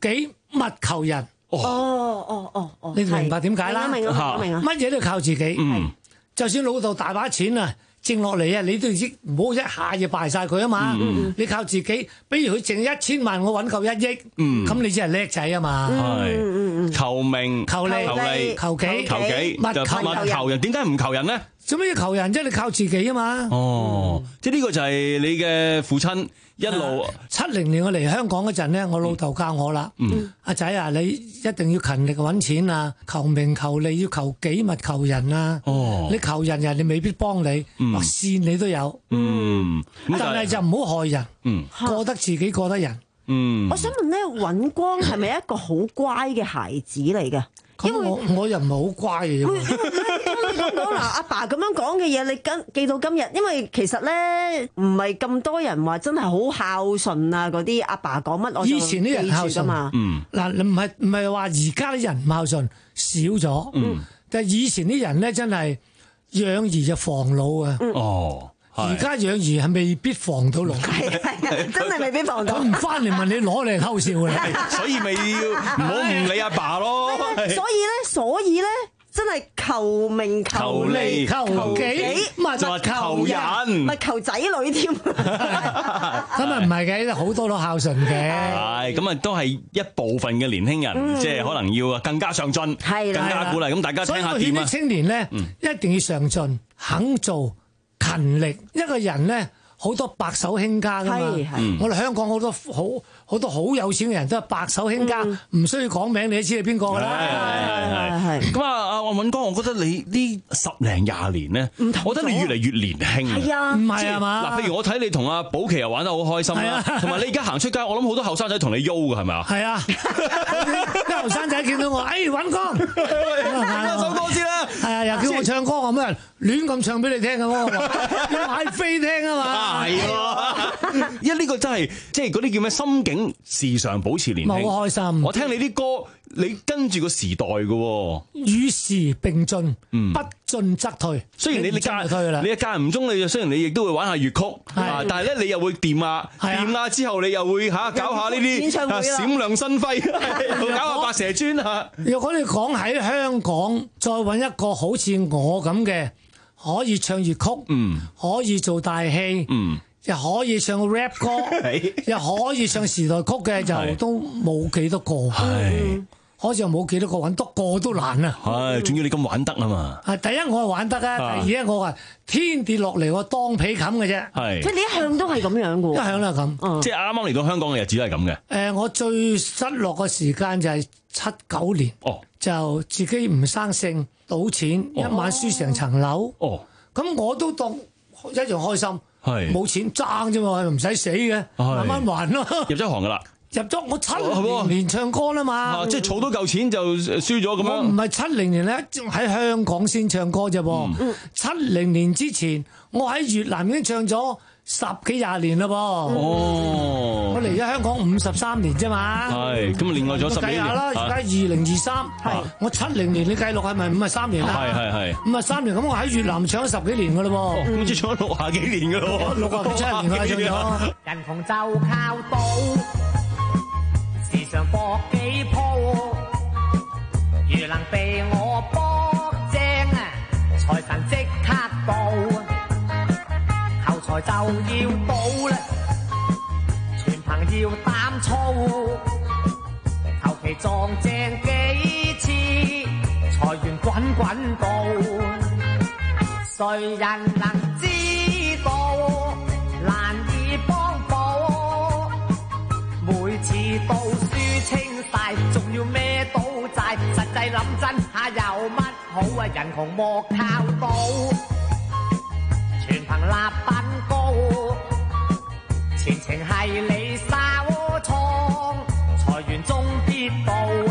物求人。 哦哦哦哦， 你明白點解啦？ 明啊明啊， 乜嘢都靠自己。 嗯， 就算老豆大把錢啊，剩落嚟啊，你都知唔好一下就敗晒佢啊嘛。你靠自己，比如佢剩一千萬，我揾夠一億，咁你真係叻仔啊嘛。 係求名、 求利、 求利、 求己、 求己， 物求求人。點解唔求人呢？ 做咩要求人啫？你靠自己啊嘛。 哦，即係呢個就係你嘅父親一路七零年我嚟香港嗰陣咧，我老豆教我啦。阿仔啊，你一定要勤力揾錢啊，求名求利，要求己物求人啊。 哦， 你求人，人哋未必幫你，或善你都有。 嗯， 但係就唔好害人。 嗯， 過得自己，過得人。 嗯， 我想問咧，尹光係咪一個好乖嘅孩子嚟嘅？ 因為我我又唔係好乖嘅。 咁講嗱，阿爸咁樣講嘅嘢，你跟記到今日，因為其實咧唔係咁多人話真係好孝順啊，嗰啲阿爸講乜我就以前啲人孝順嘛。 嗯， 嗱，你唔係唔係話而家啲人唔孝順少咗， 嗯， 但係以前啲人咧真係養兒就防老啊。 哦。 而家養兒係未必防到老， 係係真係未必防到。 佢唔翻嚟問你攞嚟偷笑嘅， 所以咪要唔好唔理阿爸咯。 所以咧，所以咧，真係求名求利求己， 咪就話求人， 咪求仔女添。 咁啊唔係嘅，好多都孝順嘅。 係咁啊，都係一部分嘅年輕人，即係可能要更加上進，更加鼓勵。咁大家聽下點啊？ 青年咧一定要上進，肯做。勤力一個人咧，好多白手興家噶嘛。我哋香港好多好好多好有錢嘅人都係白手興家，唔需要講名，你都知係邊個㗎啦。 係係咁啊，阿尹光，我覺得你呢十零廿年咧，我覺得你越嚟越年輕。係啊， 唔係啊嘛？ 嗱，譬如我睇你同阿寶琪又玩得好開心啦，同埋你而家行出街，我諗好多後生仔同你喐㗎，係咪啊？ 係啊，啲後生仔見到我，哎，尹光， 唱首歌先啦。 係啊，又叫我唱歌咁啊，亂咁唱俾你聽嘅喎，要買飛聽啊嘛。 係喎，因為呢個真係即係嗰啲叫咩心境時常保持年輕， 好開心。 我聽你啲歌，你跟住個時代嘅喎， 與時並進，不進則退。 雖然你你間退啦， 你間唔中你雖然你亦都會玩下粵曲，但係咧你又會掂啊掂啊之後，你又會嚇搞下呢啲閃亮新輝，搞下白蛇傳嚇。 若果你講喺香港，再揾一個好似我咁嘅。可以唱粵曲，嗯，可以做大戲，嗯，又可以唱 rap 歌，又可以唱時代曲嘅，就都冇幾多個，係，好似又冇幾多個揾多個都難啊！ 係，仲要你咁玩得啊嘛！ 係第一我係玩得啊，第二咧我係天跌落嚟我當被冚嘅啫， 係， 即係你一向都係咁樣嘅， 一向都係咁， 即係啱啱嚟到香港嘅日子都係咁嘅。 誒，我最失落嘅時間就係七九年，哦，就自己唔生性。賭錢一晚輸成層樓，哦，咁我都當一樣開心，係冇錢爭啫嘛，唔使死嘅，慢慢還咯。 入咗行噶啦， 入咗我七零年唱歌啦嘛， 即係儲到夠錢就輸咗咁樣。 我唔係七零年咧，喺香港先唱歌啫噃，七零年之前我喺越南已經唱咗十幾廿年啦噃。哦，我嚟咗香港五十三年啫嘛。 係，咁啊，另外咗十幾年。 計下啦，而家二零二三，係我七零年，你計落係咪五十三年啦？ 係係係。 五十三年，咁我喺越南唱咗十幾年噶啦喎。 好似唱咗六廿幾年噶咯。 六廿七年啦，唱咗。 人窮就靠賭，時常搏幾鋪，如能被我搏正啊，財神即刻到。求財就要賭啦，全憑要膽粗，求其撞正幾次，財源滾滾到，誰人能知道難以幫補，每次到輸清晒，仲要孭到債，實際諗真下有乜好啊？人窮莫靠賭，全憑立品高，前程係你沙窩倉，財源終必到啊！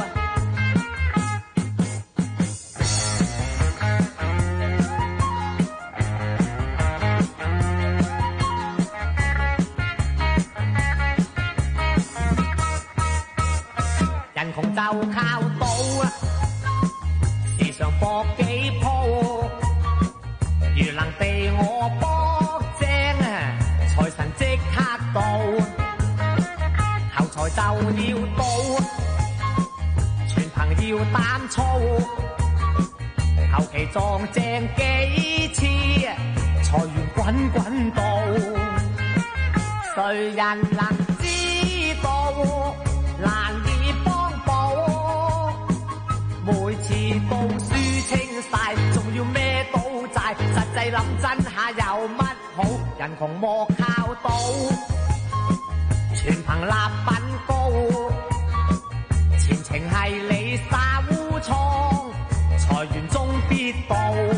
人窮就靠賭啊，時常搏幾鋪，如能被我搏正啊，財神即刻到，求財就要到， 要膽粗，求其撞正幾次，財源滾滾到，誰人能知道難以幫補？每次都輸清晒，仲要孭到債，實際諗真下有乜好？人窮莫靠賭，全憑立品高，前程係你沙烏蒼，財源終必到。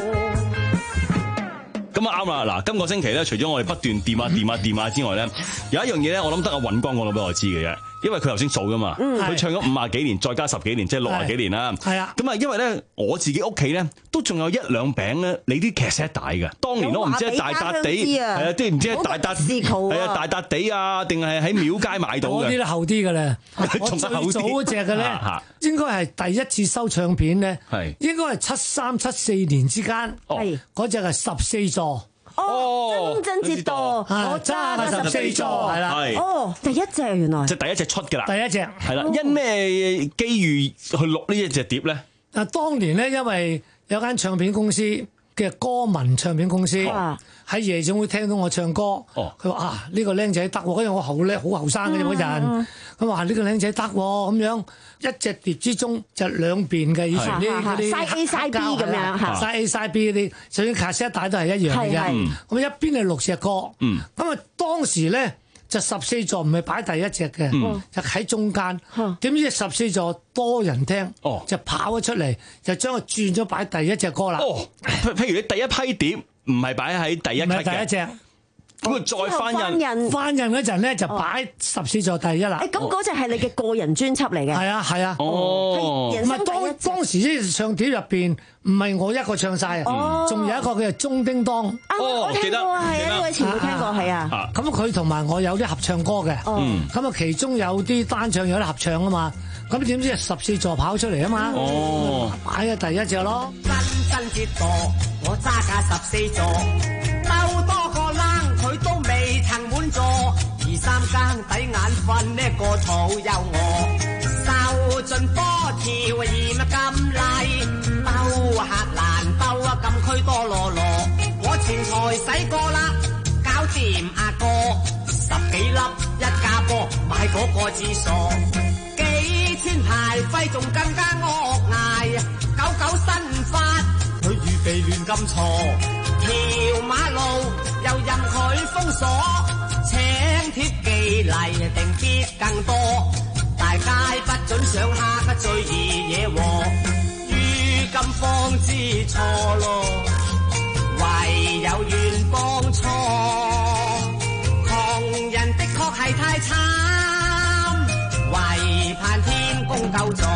咁啊啱啦！嗱，今個星期咧，除咗我哋不斷掂下掂下掂下之外咧，有一樣嘢咧，我諗得阿尹光講到俾我知嘅啫。因為佢頭先數噶嘛，佢、嗯、唱咗五廿幾年，再加十幾年，即係六廿幾年啦。係啊，咁啊，因為咧我自己屋企咧都仲有一兩餅咧，你啲劇 set 帶嘅。當年都唔知係大笪地，係啊，即係唔知係大笪，係啊大笪地啊，定係喺廟街買到嘅。嗰啲都厚啲嘅咧，我最早嗰隻嘅咧，應該係第一次收唱片咧，應該係七三七四年之間，嗰隻係十四座。 哦，真真折墮，我揸嘅十四座，係啦，哦，第一隻原來， 即係第一隻出嘅啦， 第一隻係啦，因咩機遇去錄呢一隻碟咧？ 啊，當年咧，因為有間唱片公司嘅歌文唱片公司喺夜總會聽到我唱歌，佢話啊呢個僆仔得喎，因為我好叻，好後生嘅嗰陣，咁話呢個僆仔得喎，咁樣一隻碟之中就兩邊嘅，以前啲嗰啲 side A side B 咁樣 ，side A side B 嗰啲，就算卡式帶都係一樣嘅啫。咁一邊係六隻歌，咁啊當時咧就十四座唔係擺第一隻嘅，就喺中間。點知十四座多人聽，就跑咗出嚟，就將佢轉咗擺第一隻歌啦。 哦，譬如你第一批碟唔係擺喺第一級嘅， 第一隻。 咁啊再翻印， 翻印嗰陣咧就擺十四座第一啦。 誒，咁嗰隻係你嘅個人專輯嚟嘅。 係啊係啊。 哦。 唔係當當時啲唱碟入邊唔係我一個唱晒啊，仲有一個叫做鐘叮當。 哦，我聽過啊，係啊，呢位前輩聽過係啊。 咁佢同埋我有啲合唱歌嘅。嗯。咁啊，其中有啲單唱，有啲合唱啊嘛。咁點知十四座跑出嚟啊嘛。 哦。 擺喺第一隻咯。 真真折墮，我揸架十四座，鬥多個冷佢都未曾滿座，二三更抵眼瞓呢個肚有我，受盡波條嫌咁麗，鬥客難鬥啊禁區多羅羅，我錢財使過啦，搞掂阿哥，十幾粒一家波買嗰個至傻，幾千牌費仲更加惡嗌，九九新發佢預備亂咁錯，條馬路又任佢封鎖，請帖寄嚟定必更多，大街不准上下嘅最易惹禍，如今方知錯咯，唯有願幫錯，窮人的確係太慘，唯盼天公救助。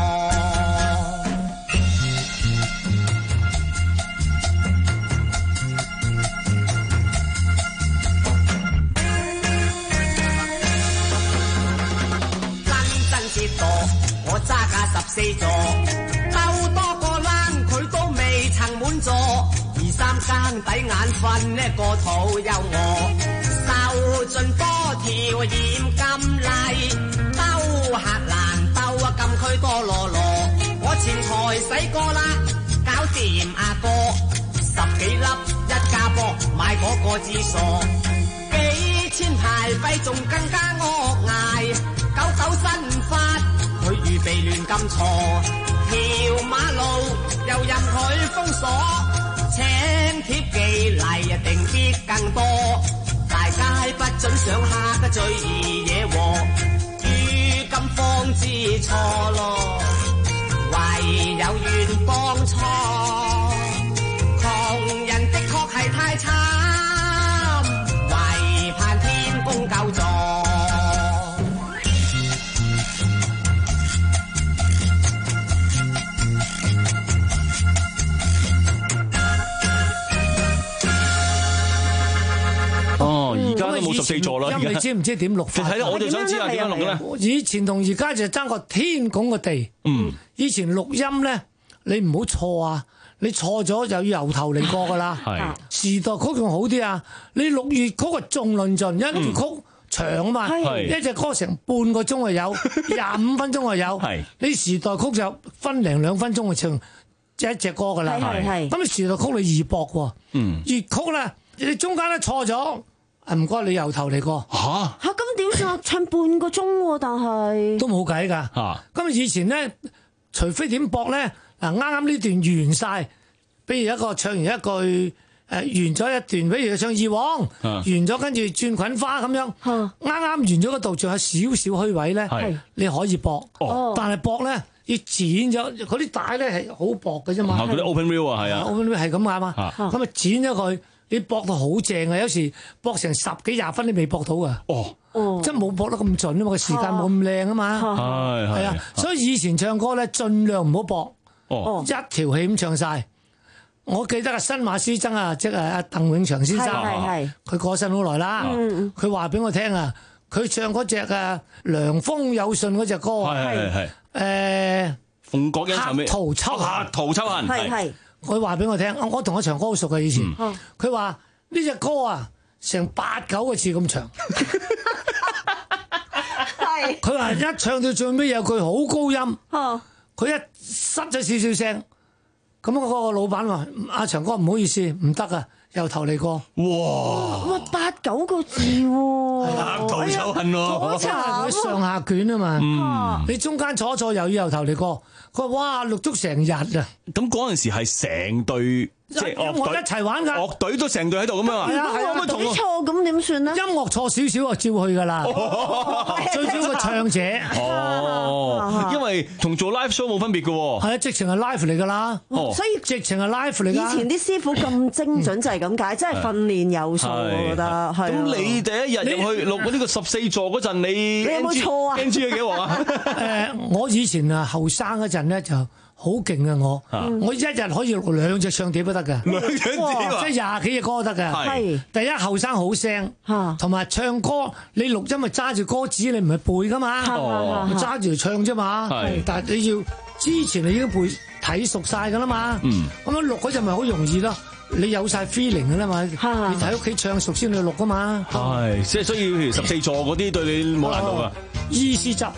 我揸架十四座，鬥多個冷佢都未曾滿座，二三更抵眼瞓呢個肚有我，受盡多條嚴禁例，鬥客難鬥啊禁區多羅羅，我錢財使過啦，搞掂阿哥，十幾粒一家波買嗰個至傻，幾千牌費仲更加惡嗌，九九新發佢預備亂咁錯，條馬路又任佢封鎖，請帖寄嚟定必更多，大街不准上下嘅最易惹禍，如今方知錯咯，唯有願幫錯，窮人的確係太慘，唯盼天公救助。 而家都冇十四座啦， 你知唔知點錄法？ 係啦，我就想知下點樣錄嘅咧。 以前同而家就爭個天拱個地。嗯，以前錄音咧，你唔好錯啊！你錯咗就要由頭嚟過噶啦。係時代曲仲好啲啊！你六月曲個仲論盡，一月曲長啊嘛， 係一隻歌成半個鐘就有，廿五分鐘就有。 係你時代曲就分零兩分鐘就唱一隻歌噶啦。 係係咁你時代曲你易駁喎， 嗯， 粵曲咧你中間咧錯咗，唔該你由頭嚟過。 嚇嚇咁點算啊？唱半個鐘喎，但係都冇計㗎。 嚇咁以前咧，除非點駁咧，嗱啱啱呢段完晒，比如一個唱完一句。誒完咗一段，比如唱《二王》，完咗跟住轉裙花咁樣，啱啱完咗嗰度仲有少少虛位咧，你可以駁，但係駁咧要剪咗嗰啲帶咧係好薄嘅啫嘛。 嗰啲 open reel 啊，係啊 ，open reel 係咁㗎嘛，咁啊剪咗佢，你駁到好正啊！有時駁成十幾廿分你未駁到㗎， 哦， 即係冇駁得咁準啊嘛，個時間冇咁靚啊嘛， 係係啊，所以以前唱歌咧盡量唔好駁，一條氣咁唱晒。我記得啊，新馬師曾啊，即係阿鄧永祥先生，佢過身好耐啦。佢話俾我聽啊，佢唱嗰隻啊《涼風有信》嗰隻歌啊， 係係誒鳳閣恩仇咩？ 客途秋客途秋恨係係。 佢話俾我聽，我同阿長哥好熟嘅以前。佢話呢隻歌啊，成八九個字咁長。係。佢話一唱到最尾有句好高音，佢一塞咗少少聲。咁嗰個老闆話：阿長哥唔好意思，唔得啊，由頭嚟過。 哇！ 哇，八九個字喎， 客途秋恨喎， 好慘啊！佢上下卷啊嘛，你中間錯錯又要由頭嚟過。佢話：哇，錄足成日啊！ 咁嗰陣時係成隊即係樂隊一齊玩㗎， 樂隊都成隊喺度咁樣啊！ 係啊係啊， 咁錯咁點算咧？ 音樂錯少少啊，照去㗎啦。最少個唱者。 哦，因為同做 live show 冇分別嘅喎。 係啊，直情係 live 嚟㗎啦。 所以直情係 live 嚟㗎。 以前啲師傅咁精準就係咁解，真係訓練有素，我覺得係。 咁你第一日入去錄呢個十四座嗰陣，你你有冇錯啊？ N G 幾鑊啊？ 誒，我以前啊後生嗰陣咧就好勁啊！我我一日可以錄兩隻唱碟都得㗎， 兩隻碟即係廿幾隻歌都得㗎。 係第一後生好聲，同埋唱歌你錄音咪揸住歌詞，你唔係背㗎嘛，揸住嚟唱啫嘛。但係你要之前你已經背睇熟晒㗎啦嘛。咁樣錄嗰陣咪好容易咯。你有晒 feeling 㗎啦嘛，你喺屋企唱熟先去錄㗎嘛。 係，即係所以譬如十四座嗰啲對你冇難度㗎。 醫師執。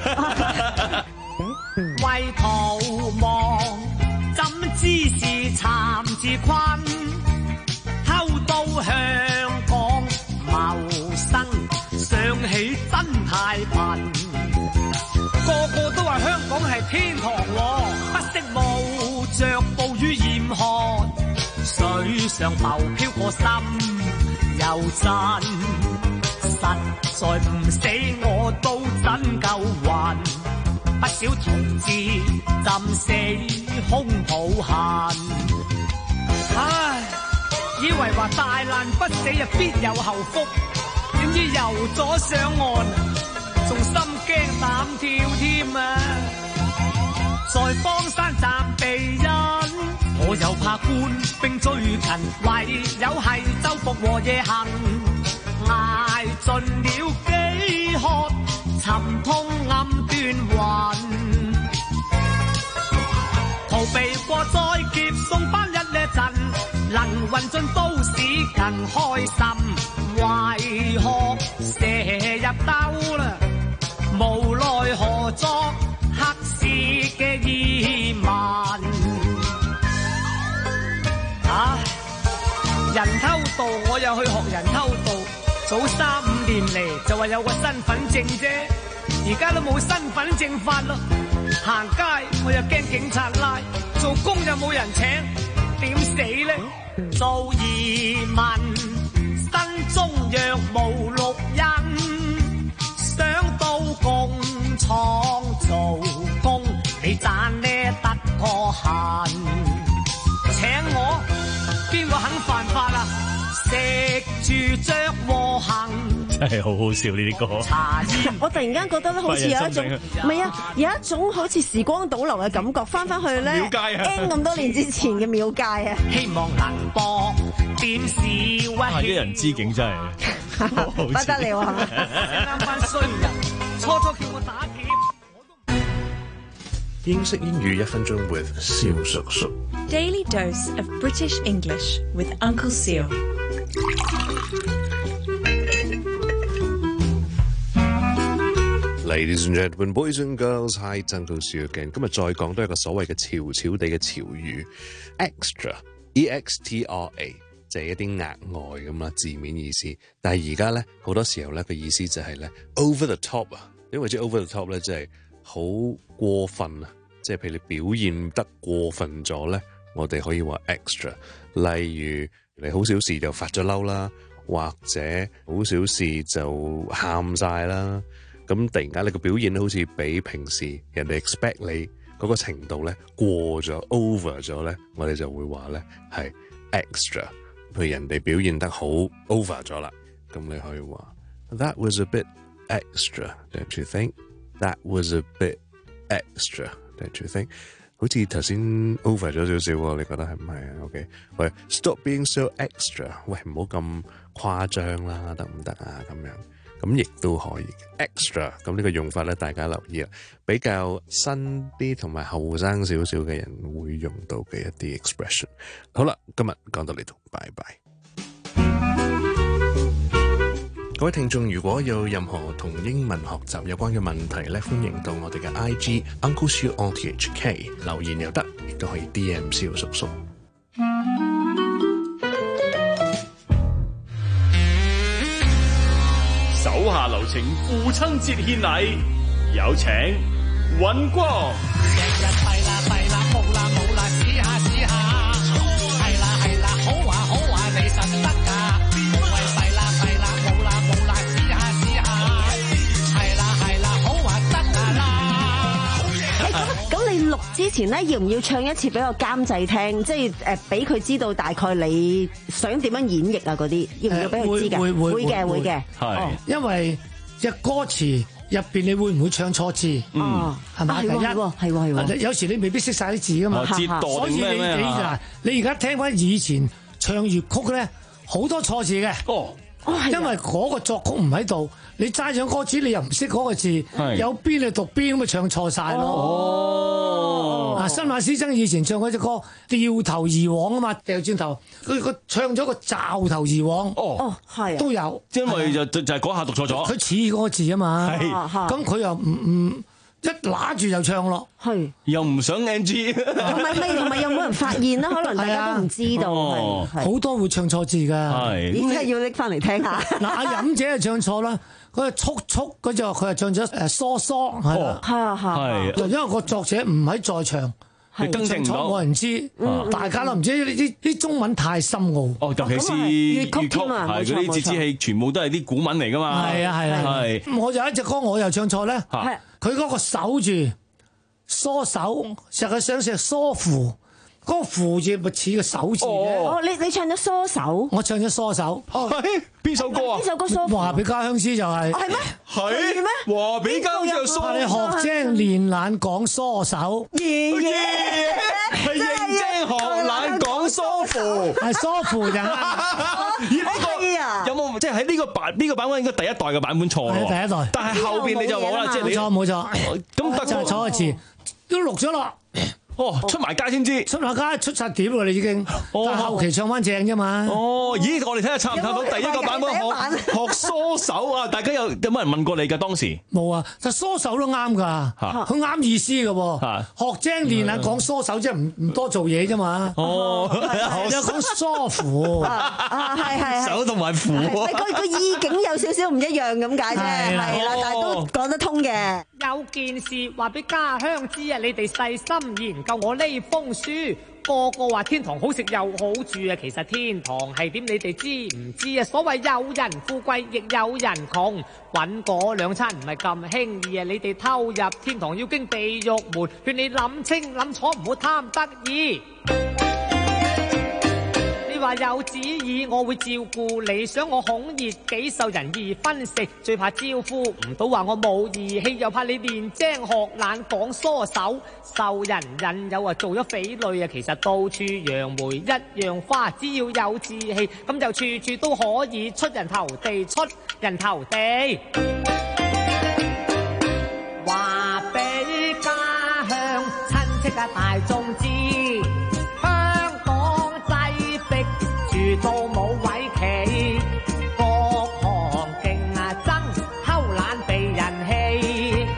為逃亡，怎知是慘自困，偷到香港謀生，想起真太貧。個個都話香港係天堂喎，不惜冒着暴雨嚴寒，水上浮漂過心又震，實在唔死我都真夠暈。不少同志浸死空抱恨，唉，以為話大難不死啊必有後福，點知游咗上岸，仲心驚膽跳添啊！在荒山暫避隱，我又怕官兵追近，唯有係周伏和夜行，捱盡了飢渴。沉痛暗斷魂，逃避過災劫，送翻一呢陣，能混進都市更開心。為何射入兜啦？無奈何作黑市嘅移民？唉，人偷渡我又去學人偷渡。早三五年嚟就話有個身份證啫，而家都冇身份證法咯。行街我又驚警察拉，做工又冇人請，點死咧？做移民身中若無錄音，想到工廠做工，你賺呢得個閒，請我邊個肯犯法啊？食住着和行， 真係好好笑呢啲歌。 我突然間覺得咧，好似有一種唔係啊，有一種好似時光倒流嘅感覺，翻返去咧廟街啊 N 咁多年之前嘅廟街啊。 希望能播點示威。 啊！一人之境真係不得了啊！ 啱班衰人，初初叫我打劫。 英式英語一分鐘 with 蕭叔叔。 Daily dose of British English with Uncle Seal. Ladies and gentlemen, boys and girls, hi， 曾浩少 again。今日再講都係一個所謂嘅潮潮地嘅潮語 ，extra，e x t r a， 就係一啲額外咁啦，字面意思。但係而家咧好多時候咧個意思就係咧 over the top 啊，因為即係 over the top 咧，即係好過分啊，即係譬如你表現得過分咗咧，我哋可以話 extra。例如你好小事就發咗嬲啦，或者好小事就喊晒啦。咁突然間你個表現咧，好似比平時人哋 expect 你嗰個程度咧過咗 over 咗咧，我哋就會話咧係 extra。譬如人哋表現得好 over 咗啦，咁你可以話 That was a bit extra, don't you think? That was a bit extra, don't you think? 好似頭先 over 咗少少喎，你覺得係唔係啊 ？OK， 喂 ，Stop being so extra， 喂，唔好咁誇張啦，得唔得啊？咁樣。咁亦都可以 extra， 咁呢個用法咧，大家留意啦。比較新啲同埋後生少少嘅人會用到嘅一啲 expression。好啦，今日講到呢度，拜拜。各位聽眾，如果有任何同英文學習有關嘅問題咧，歡迎到我哋嘅 I G Uncle Siu on T H K 留言又得，亦都可以 D M 蕭叔叔。 手下留情，父親節獻禮，有請尹光。日日弊啦弊啦，冇啦冇啦，試下試下，係啦係啦，好話好話，你實得㗎。喂，弊啦弊啦，冇啦冇啦，試下試下，係啦係啦，好話得㗎啦。 咁咁你錄之前咧，要唔要唱一次俾個監製聽？即係誒，俾佢知道大概你想點樣演繹啊？嗰啲要唔要俾佢知㗎？ 會會會嘅會嘅， 係因為隻歌詞入邊你會唔會唱錯字？ 嗯， 係咪？第一係喎係喎係喎， 有時你未必識晒啲字噶嘛， 折墮所以你你嗱，你而家聽翻以前唱粵曲咧，好多錯字嘅。 哦。 因為嗰個作曲唔喺度，你揸張歌詞你又唔識嗰個字，有邊你讀邊咁咪唱錯晒咯。哦，啊，新馬師曾以前唱嗰隻歌掉頭而往啊嘛，掉轉頭，佢佢唱咗個驟頭而往。 哦， 係都有， 因為就就係嗰下讀錯咗。 佢似嗰個字啊嘛，咁佢又唔唔。一揦住就唱咯， 係又唔想 N G， 同埋咪同埋有冇人發現啦？可能大家都唔知道， 好多會唱錯字㗎。 係， 你真係要拎翻嚟聽下。 嗱，阿飲姐就唱錯啦，嗰個速速嗰隻佢係唱咗誒疏疏係啦， 係啊係， 就因為個作者唔喺在場。 你更正唔到， 冇人知，大家都唔知啲啲中文太深奧。 哦，尤其是粵曲係嗰啲折子戲，全部都係啲古文嚟㗎嘛。 係啊係啊係。我有一隻歌我又唱錯咧，佢嗰個守住梳手，實際上係梳扶，嗰個扶字咪似個手字嘅。 哦，你你唱咗梳手， 我唱咗梳手。 哦， 邊首歌啊？ 邊首歌梳？ 華比家鄉詩就係。 係咩？ 係咩？華比家鄉就梳。 你學精練懶講梳手。 爺爺係認精學懶講梳扶， 係梳扶就。 咦？呢個有冇即係喺呢個版呢個版本應該第一代嘅版本錯咯？ 第一代。 但係後邊你就冇啦，即係你錯冇錯。 咁得就係錯個字，都錄咗落。 哦，出埋街先知， 出埋街出晒碟喎，你已經，但係後期唱翻正啫嘛。 哦，咦，我哋睇下參唔參到第一個版本學學梳手啊？大家有有冇人問過你㗎當時？ 冇啊，就梳手都啱㗎，佢啱意思㗎喎。學精練啊，講梳手即係唔唔多做嘢啫嘛。哦，有講梳扶啊，係係手同埋扶， 個個意境有少少唔一樣咁解啫，係啦，但係都講得通嘅。 有件事話俾家鄉知啊，你哋細心研究我呢封書。個個話天堂好食又好住啊，其實天堂係點你哋知唔知啊？所謂有人富貴亦有人窮，揾嗰兩餐唔係咁輕易啊！你哋偷入天堂要經地獄門，勸你諗清諗楚唔好貪得意。你話有旨意，我會照顧你，想我孔熱幾受人意分食，最怕招呼唔到話我冇義氣，又怕你練精學懶講梳手，受人引誘啊做咗匪類啊，其實到處揚梅一樣花，只要有志氣，咁就處處都可以出人頭地，出人頭地。話俾家鄉親戚啊大眾知。住到冇位企，各行勁啊爭，偷懶被人欺。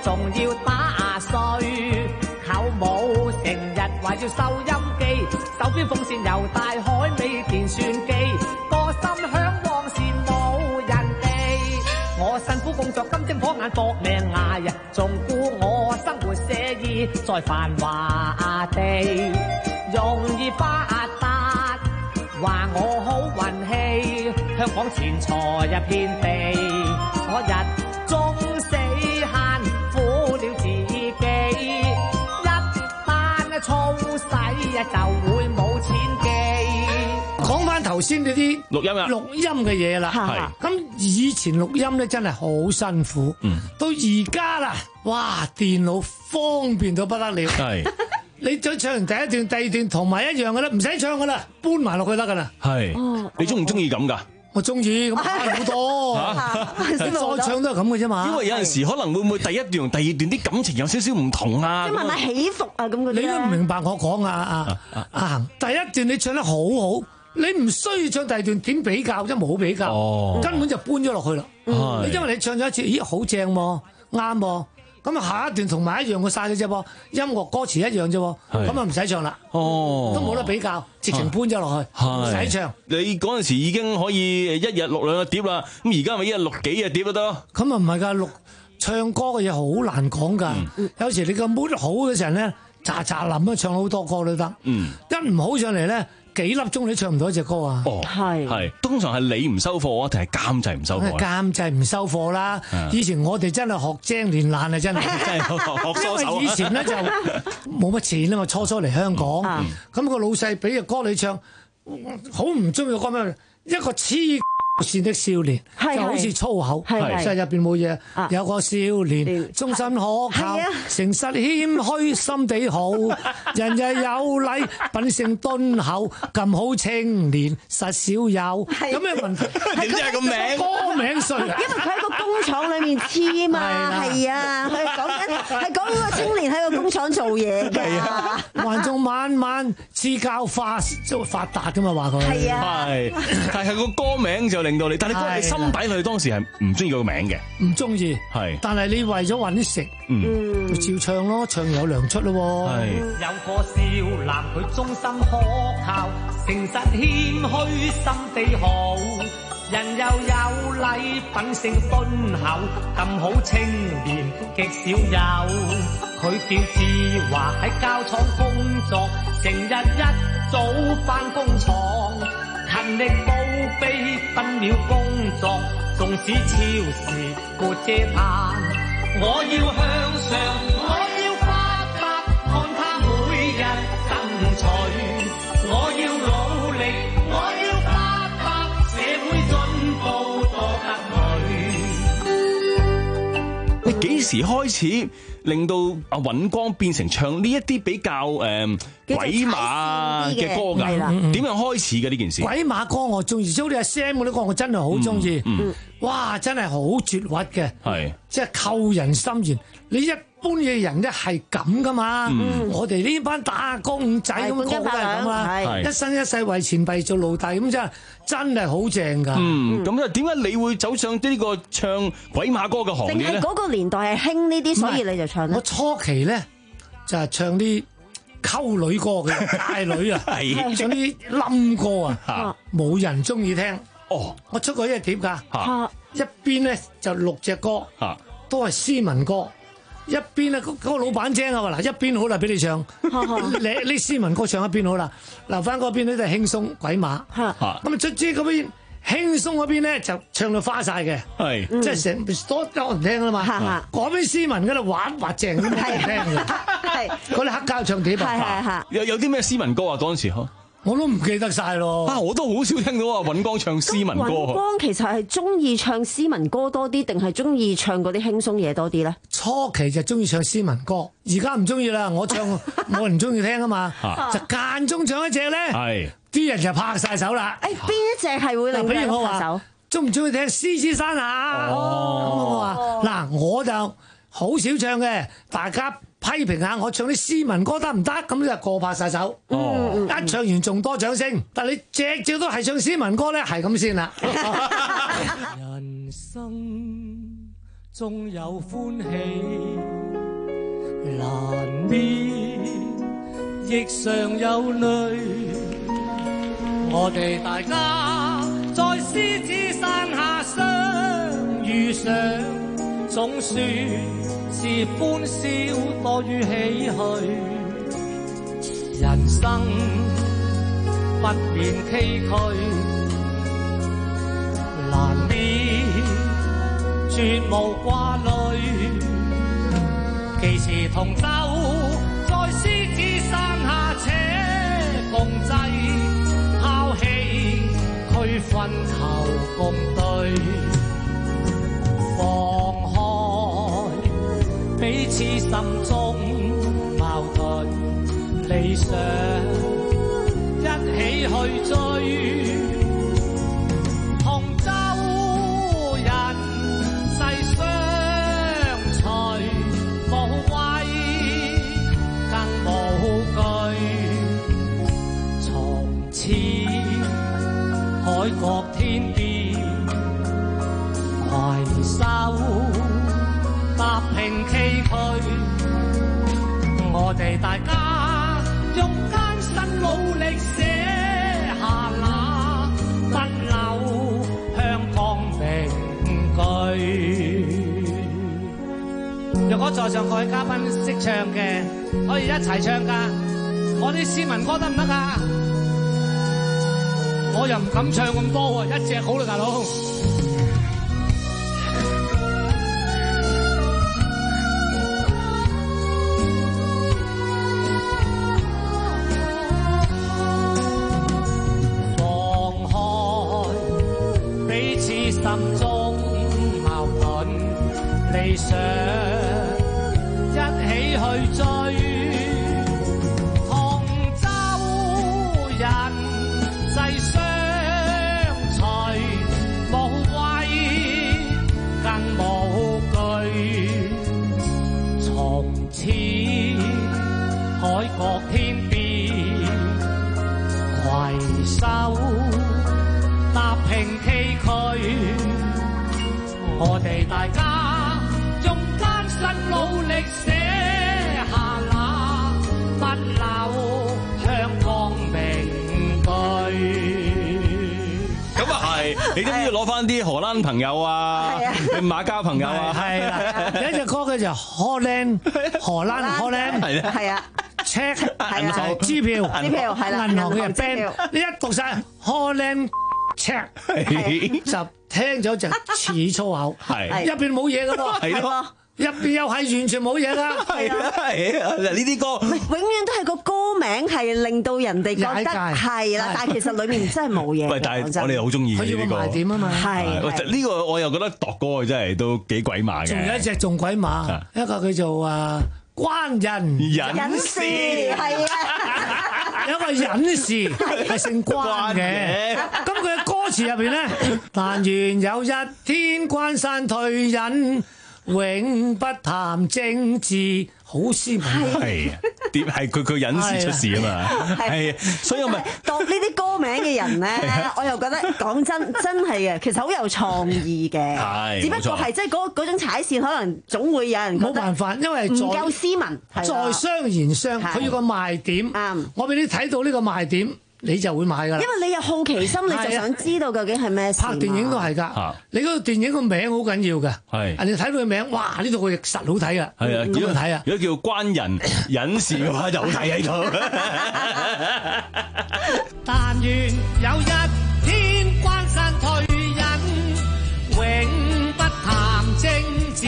仲要打碎，舅母成日懷住收音機，手邊風扇又大海味電算機，個心向往羨慕人哋。我辛苦工作金睛火眼搏命捱啊，仲顧我生活寫意在繁華地，容易發達，話我好運氣，香港錢財一片地，我日中死慳苦了自己，一旦燥洗就會冇錢寄。 講翻頭先嗰啲錄音啊， 錄音嘅嘢啦，咁以前錄音咧真係好辛苦， 嗯、 到而家啦，哇，電腦方便到不得了， 係你再唱完第一段、第二段同埋一樣嘅啦，唔使唱噶啦，搬埋落去得噶啦。 係，你中唔中意咁噶？ 我中意，咁慳好多，再唱都係咁嘅啫嘛。 因為有陣時可能會唔會第一段同第二段啲感情有少少唔同啊， 即係慢慢起伏啊咁嗰啲。 你都唔明白我講啊啊阿恒，第一段你唱得好好，你唔需要唱第二段，點比較啫？冇比較， 哦、 根本就搬咗落去啦。 嗯、 因為你唱咗一次，咦好正喎，啱喎。咁啊，下一段同埋一樣嘅晒嘅啫噃，音樂歌詞一樣啫喎，咁啊唔使唱啦， 哦， 都冇得比較，直情搬咗落去，唔使唱。 你嗰陣時已經可以一日錄兩個碟啦，咁而家咪一日錄幾個碟都得。 咁啊唔係㗎，錄唱歌嘅嘢好難講㗎，嗯、有時你個 mood 好嘅時候咧，喳喳林啊唱好多歌都得， 嗯、 一唔好上嚟咧。幾粒鐘你唱唔到一隻歌啊？ 哦，係係，通常係你唔收貨啊，定係監製唔收貨？監製唔收貨啦！以前我哋真係學精練懶啊，真係真係學學因為以前咧就冇乜錢啊嘛，初初嚟香港，咁個老細俾隻歌你唱，好唔中意個歌咩？一個黐線的少年，就好似粗口，其實入邊冇嘢。有個少年，忠心可靠，誠實謙虛，心地好，人又有禮，品性敦厚，咁好青年實少有。有咩問題？ 點知係個名？ 歌名衰啊！ 因為佢喺個工廠裏面黐嘛，係啊，佢講緊係講嗰個青年喺個工廠做嘢嘅， 還仲晚晚黐膠花都發達噶嘛，話佢係啊， 係，但係個歌名就令到你，但係你心底裏當時係唔中意個名嘅， 唔中意， 係， 但係你為咗揾食，嗯，照唱咯，唱有糧出咯， 係。 有個少男佢忠心可靠，誠實謙虛，心地好，人又有禮，品性敦厚，咁好青年極少有。佢叫志華喺膠廠工作，成日一早返工廠。勤力報備，分秒工作，縱使超時沒遮盼。我要向上，我要發達，看他每日爭取。我要努力，我要發達，社會進步多得佢。 你幾時開始令到阿尹光變成唱呢一啲比較誒、呃、鬼馬嘅歌㗎？點樣開始嘅呢件事？ 鬼馬歌我中意，好似阿 Sam 嗰啲歌我真係好中意。嗯嗯、哇，真係好絕核嘅，係即係扣人心弦。你一般嘅人咧係咁噶嘛？嗯、我哋呢班打工仔咁個個都係咁啊，一生一世為錢幣做奴隸咁真係真係好正㗎。 嗯，咁啊點解你會走上呢個唱鬼馬歌嘅行業咧？ 定係嗰個年代係興呢啲，所以你就唱咧？ 我初期咧就係唱啲溝女歌嘅大女啊，唱啲冧歌啊，冇人中意聽。哦，我出過一隻碟㗎，一邊咧就六隻歌，都係斯文歌。一邊咧嗰個老闆精啊，嗱一邊好啦，俾你唱，你呢斯文歌唱一邊好啦，留翻嗰邊咧就輕鬆鬼馬，咁啊出之嗰邊輕鬆嗰邊咧就唱到花晒嘅，係即係成多多人聽啦嘛，嗰邊斯文嗰度玩滑正咁多人聽嘅，係嗰啲黑膠唱碟啊， 有有啲咩斯文歌啊嗰陣時？ 我都唔記得晒咯。 啊，我都好少聽到啊！尹光唱斯文歌。 尹光其實係中意唱斯文歌多啲，定係中意唱嗰啲輕鬆嘢多啲咧？ 初期就中意唱斯文歌，而家唔中意啦。我唱冇人中意聽啊嘛，就間中唱一隻咧，係啲人就拍晒手啦。 誒，邊一隻係會令人拍手？ 中唔中意聽獅子山下？哦，我話嗱，我就好少唱嘅，大家批評下我唱啲斯文歌得唔得？咁就個拍晒手，哦、一唱完仲多掌聲。但你隻隻都係唱斯文歌咧，係咁先啦。 人生終有歡喜，難免亦常有淚。我哋大家在獅子山下相遇上，總算是歡笑多於唏噓。人生不免崎嶇，難免絕無掛慮。幾時同舟在獅子山下且共濟，拋棄區分求共對，放開彼此心中矛盾理想，一起去追。同舟人世相隨，無畏更無懼。從此海角天邊，攜手踏平崎嶇。我哋大家用艱辛努力寫下那不朽香港名句。若果在場各位嘉賓識唱嘅，可以一齊唱㗎。我啲詩文歌得唔得㗎？我又唔敢唱咁多喎，一隻好啦，大佬。心中矛盾理想，一起去追。同舟人世相隨，無畏更無懼。從此海角天邊，攜手踏平崎嶇。我哋大家用艱辛努力寫下那不朽香港名句。 咁啊係，你都要攞翻啲荷蘭朋友啊，馬交朋友啊， 係啦，有一隻歌叫做 Holland 荷蘭 Holland 係啊，係啊 check 係啊就支票支票係啦， 銀行嘅銀行支 band， 票你一讀晒 Holland check 就聽咗就似粗口， 係入邊冇嘢噶噃， 係咯， 入邊又係完全冇嘢噶， 係啊係啊，呢啲歌永遠都係個歌名係令到人哋覺得係啦，但係其實裏面真係冇嘢。 喂，但係我哋好中意嘅呢個賣點啊嘛， 係呢個我又覺得度歌真係都幾鬼馬嘅。 仲有一隻仲鬼馬，一個叫做啊關人隱事係啊， 有一個隱士係姓關嘅，咁佢嘅歌詞入邊咧，但願有一天關山退隱，永不談政治，好斯文。 係啊，點係佢佢隱士出事啊嘛，係，所以我咪讀呢啲歌名嘅人咧，我又覺得講真真係嘅，其實好有創意嘅， 係只不過係即係嗰嗰種踩線，可能總會有人覺得冇辦法，因為唔夠斯文， 在商言商，佢要個賣點，我俾你睇到呢個賣點，你就會買㗎啦。 因為你有好奇心，你就想知道究竟係咩事。 拍電影都係㗎，你嗰個電影個名好緊要㗎。係，人哋睇到個名，哇！呢度個實好睇㗎。係啊，幾好睇啊！ 如果叫關人隱士嘅話，就好睇喺度。 但願有一天關山退隱，永不談政治。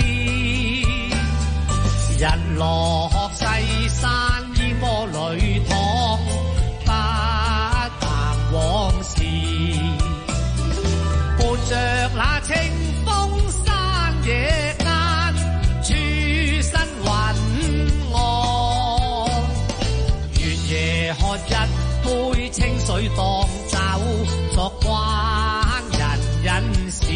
日落西山煙波裏淌，不談往事。伴着那清風山野間，處身雲岸。月夜喝一杯清水當酒，作關人隱士。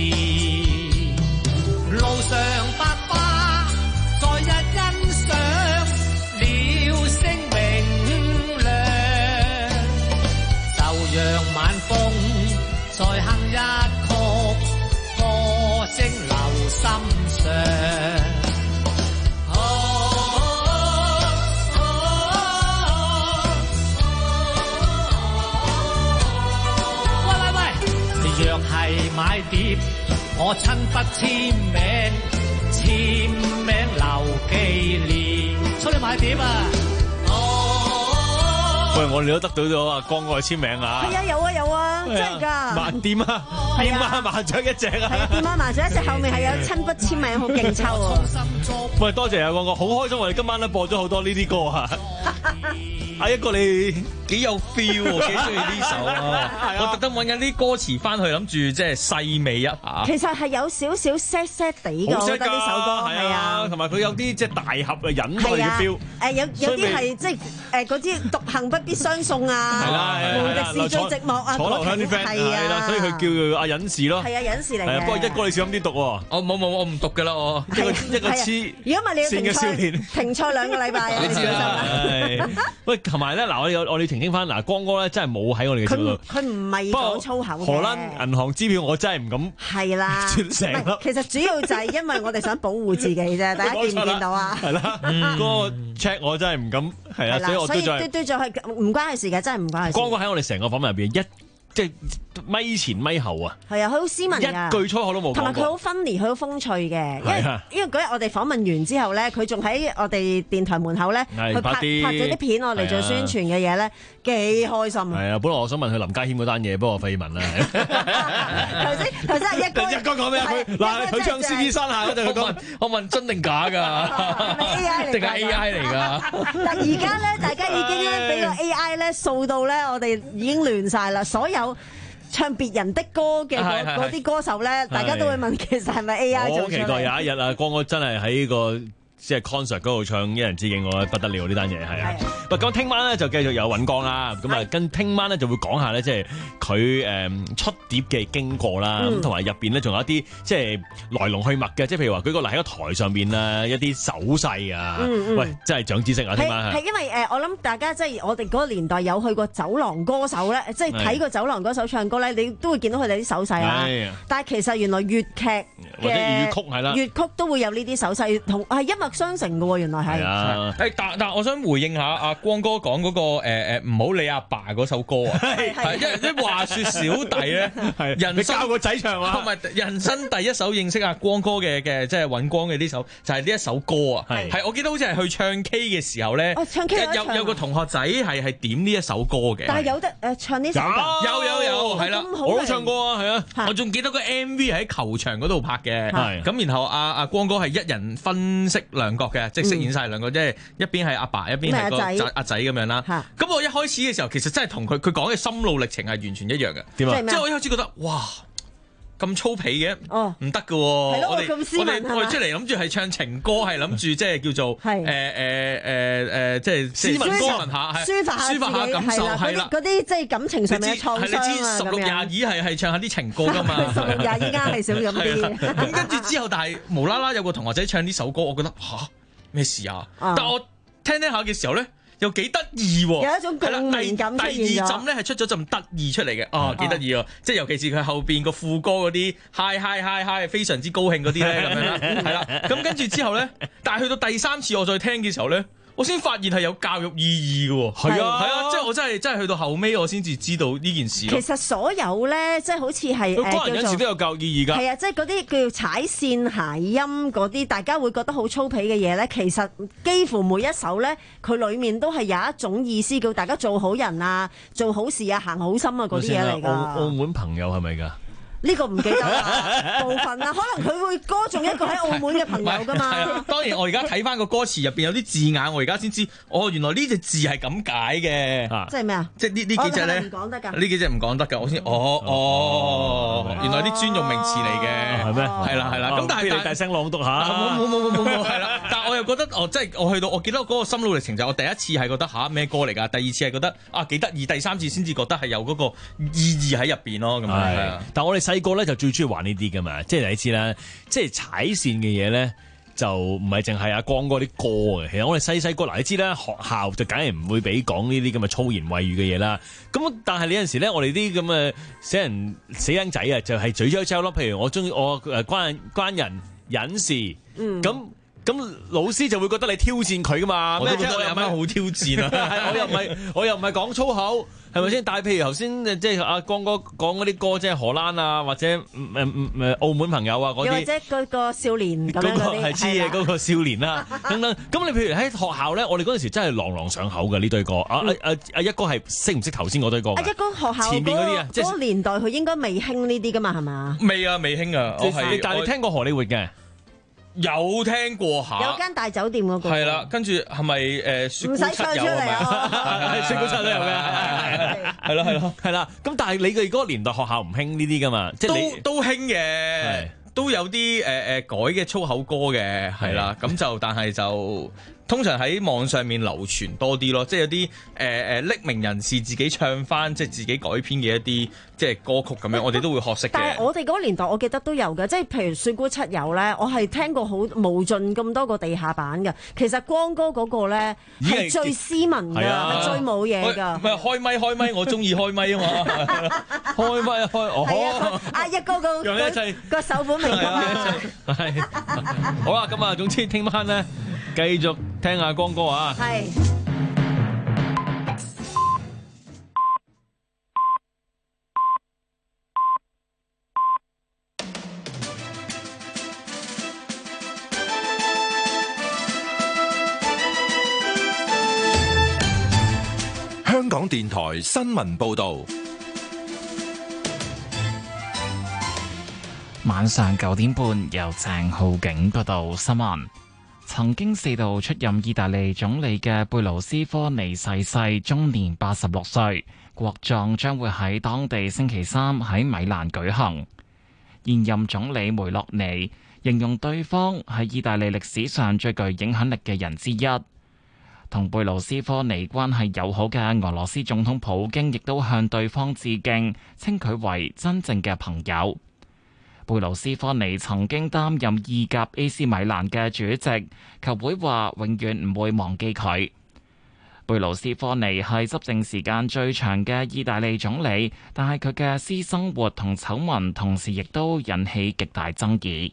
路上百花在日欣賞，了聲明亮。就讓晚風再哼一曲，歌聲留心上。 喂喂喂，若係買碟，我親筆簽名，簽名留紀念。出嚟買碟啊！ 喂，我哋都得到咗阿光哥嘅簽名啊！ 係啊，有啊有啊，真係㗎！ 麻點啊，點啊麻雀一隻啊！ 係啊，點啊麻雀一隻，後面係有親筆簽名，好勁抽啊！ 喂，多謝阿光哥，好開心！我哋今晚咧播咗好多呢啲歌啊！阿一哥你幾有 feel 喎，幾中意呢首啊！我特登揾緊啲歌詞翻去，諗住即係細味一下。 其實係有少少 sad sad 地㗎，我覺得呢首歌係啊， 同埋佢有啲即係大盒嘅隱晦嘅 feel。 誒有有啲係即係誒嗰啲獨行不必相送啊， 係啦， 無敵是最寂寞啊， 楚留香啲 friend 係啊，所以佢叫阿隱士咯。 係啊，隱士嚟嘅。 不過一哥你小心啲讀喎。 我冇冇我唔讀㗎啦，我一個一個黐如果唔係你要停賽停賽兩個禮拜啊！ 你知啦。 喂，同埋咧嗱，我哋我哋澄清翻嗱，光哥咧真係冇喺我哋嘅節目度。 佢唔係講粗口嘅。 荷蘭銀行支票我真係唔敢。 係啦。 成粒。 其實主要就係因為我哋想保護自己啫，大家見唔見到啊？ 係啦，嗰個 check 我真係唔敢，係啊，所以我都再。 所以對對咗係唔關佢事嘅，真係唔關佢事。 光哥喺我哋成個訪問入邊一。即係咪前咪後啊！ 係啊，佢好斯文㗎， 一句粗口都冇講過。 同埋佢好 funny，佢好風趣嘅。因為因為嗰日我哋訪問完之後咧，佢仲喺我哋電台門口咧，佢拍拍咗啲片我嚟做宣傳嘅嘢咧，幾開心啊！ 係啊，本來我想問佢林家謙嗰單嘢，不過費問啦。 頭先頭先係一哥一哥講咩？嗱，佢唱《獅子山下》嗰陣，佢講我問真定假㗎？ 係咪 A I 嚟？ 定係 A I 嚟㗎？ 但而家咧，大家已經咧俾個 A I 咧掃到咧，我哋已經亂晒啦，所有。唱別人的歌嘅嗰啲歌手咧，大家都會問其實係咪 A I 做出嚟？ 我好期待有一日啊，光哥真係喺個即係 concert 嗰度唱《一人之境》，我覺得不得了呢單嘢係啊！喂，咁聽晚咧就繼續有尹光啦，咁啊跟聽晚咧就會講下咧，即係佢誒出碟嘅經過啦，咁同埋入邊咧仲有一啲即係來龍去脈嘅，即係譬如話舉個例喺個台上邊啊一啲手勢啊，喂，真係長知識啊！聽晚係因為誒，我諗大家即係我哋嗰個年代有去過酒廊歌手咧，即係睇過酒廊歌手唱歌咧，你都會見到佢哋啲手勢啦。但係其實原來粵劇或者粵曲係啦， 粵曲都會有呢啲手勢，同係一脈相承嘅喎，原來係。 誒，但但我想回應下阿光哥講嗰個誒誒唔好理阿爸嗰首歌啊，係因為即話説小弟咧，係人生教個仔唱啊， 唔係人生第一首認識阿光哥嘅嘅，即係尹光嘅呢首就係呢一首歌啊，係係我記得好似係去唱 K 嘅時候咧， 唱 K 有有個同學仔係係點呢一首歌嘅， 但係有得誒唱呢首歌， 有有有係啦， 我都唱過啊，係啊， 我仲記得個 M V 喺球場嗰度拍嘅， 係咁然後阿阿光哥係一人分飾兩角嘅，即係飾演晒兩個，即係一邊係阿爸，一邊係個阿仔咁樣啦。咁我一開始嘅時候，其實真係同佢佢講嘅心路歷程係完全一樣嘅。 點啊？ 即係我一開始覺得哇咁粗鄙嘅，唔得㗎喎。 我哋我哋我哋出嚟諗住係唱情歌，係諗住即係叫做誒誒誒誒，即係斯文歌文下， 抒發抒發下感受，係啦。 嗰啲即係感情上面嘅創傷啊， 你知十六廿二係係唱下啲情歌㗎嘛？ 十六廿二家係少咁啲。 咁跟住之後，但係無啦啦有個同學仔唱呢首歌，我覺得吓咩事啊？但係我聽聽下嘅時候咧，又幾得意喎， 有一種共鳴感出現咗。 第二陣咧係出咗陣得意出嚟嘅，啊幾得意喎！即係尤其是佢後邊個副歌嗰啲 hi hi hi hi 非常之高興嗰啲咧咁樣啦，係啦。咁跟住之後咧，但係去到第三次我再聽嘅時候咧，我先發現係有教育意義嘅喎。係啊，係啊，即係我真係真係去到後尾我先至知道呢件事。 其實所有咧，即係好似係誒歌人有時都有教育意義㗎。 係啊，即係嗰啲叫踩線諧音嗰啲，大家會覺得好粗鄙嘅嘢咧，其實幾乎每一首咧，佢裡面都係有一種意思，叫大家做好人啊、做好事啊、行好心啊嗰啲嘢嚟㗎。 澳澳門朋友係咪㗎？ 呢個唔記得啦，部分啦，可能佢會歌頌一個喺澳門嘅朋友㗎嘛。 當然，我而家睇翻個歌詞入邊有啲字眼，我而家先知，哦，原來呢隻字係咁解嘅。 即係咩啊？ 即係呢呢幾隻咧？ 唔講得㗎。 呢幾隻唔講得㗎，我先，哦哦，原來啲專用名詞嚟嘅， 係咩？ 係啦係啦。咁但係你大聲朗讀下。 冇冇冇冇冇冇，係啦。但係我又覺得，哦，即係我去到，我記得嗰個心路歷程就係我第一次係覺得吓咩歌嚟㗎，第二次係覺得啊幾得意，第三次先至覺得係有嗰個意義喺入邊咯。咁樣。 但係我哋細個咧就最中意玩呢啲㗎嘛，即係你知啦，即係踩線嘅嘢咧，就唔係淨係阿光哥啲歌嘅。其實我哋細細個嗱，你知啦，學校就梗係唔會俾講呢啲咁嘅粗言穢語嘅嘢啦。咁但係你有陣時咧，我哋啲咁嘅死人死僆仔啊，就係嘴嚼嚼咯。譬如我中意我誒關關人隱士， 嗯咁。咁老師就會覺得你挑戰佢噶嘛？ 我都覺得咩啫？ 你有咩好挑戰啊？ 係我又唔係我又唔係講粗口，係咪先？但係譬如頭先即係阿光哥講嗰啲歌，即係荷蘭啊，或者誒誒誒澳門朋友啊嗰啲， 又或者嗰個少年咁樣嗰個嗰啲， 係知嘅嗰個少年啦等等。咁你譬如喺學校咧，我哋嗰陣時真係朗朗上口嘅呢堆歌。阿阿阿阿一哥係識唔識頭先嗰堆歌㗎？ 啊一哥學校前邊嗰啲啊，即係嗰個年代佢應該未興呢啲噶嘛，係嘛？ 未啊，未興啊，我係但係你聽過荷里活嘅？ 有聽過下， 有間大酒店嗰個係啦，跟住係咪誒雪唔使唱出嚟啊！ 係雪姑七都有嘅， 係咯係咯係啦。咁但係你嘅嗰個年代學校唔興呢啲噶嘛？即係你都都興嘅，都有啲誒誒改嘅粗口歌嘅，係啦。咁就但係就通常喺網上面流傳多啲咯，即係有啲誒誒匿名人士自己唱翻，即係自己改編嘅一啲即係歌曲咁樣，我哋都會學識嘅。 但係我哋嗰個年代，我記得都有嘅，即係譬如雪姑七友咧，我係聽過好無盡咁多個地下版嘅。其實光哥嗰個咧係最斯文㗎，係最冇嘢㗎。 唔係開咪開咪，我中意開咪啊嘛！ 開咪開哦， 阿一哥個用一切個手本未咁啊！ 係好啦，咁啊，總之聽晚咧繼續聽下光哥啊。 係。 香港電台新聞報導， 晚上九點半由鄭浩景報道新聞。曾經四度出任意大利總理嘅貝盧斯科尼逝世，終年八十六歲。國葬將會喺當地星期三喺米蘭舉行。現任總理梅洛尼形容對方係意大利歷史上最具影響力嘅人之一。同貝盧斯科尼關係友好嘅俄羅斯總統普京亦都向對方致敬，稱佢為真正嘅朋友。貝盧斯科尼曾經擔任意甲 A C 米蘭嘅主席，球會話永遠唔會忘記佢。貝盧斯科尼係執政時間最長嘅意大利總理，但係佢嘅私生活同醜聞同時亦都引起極大爭議。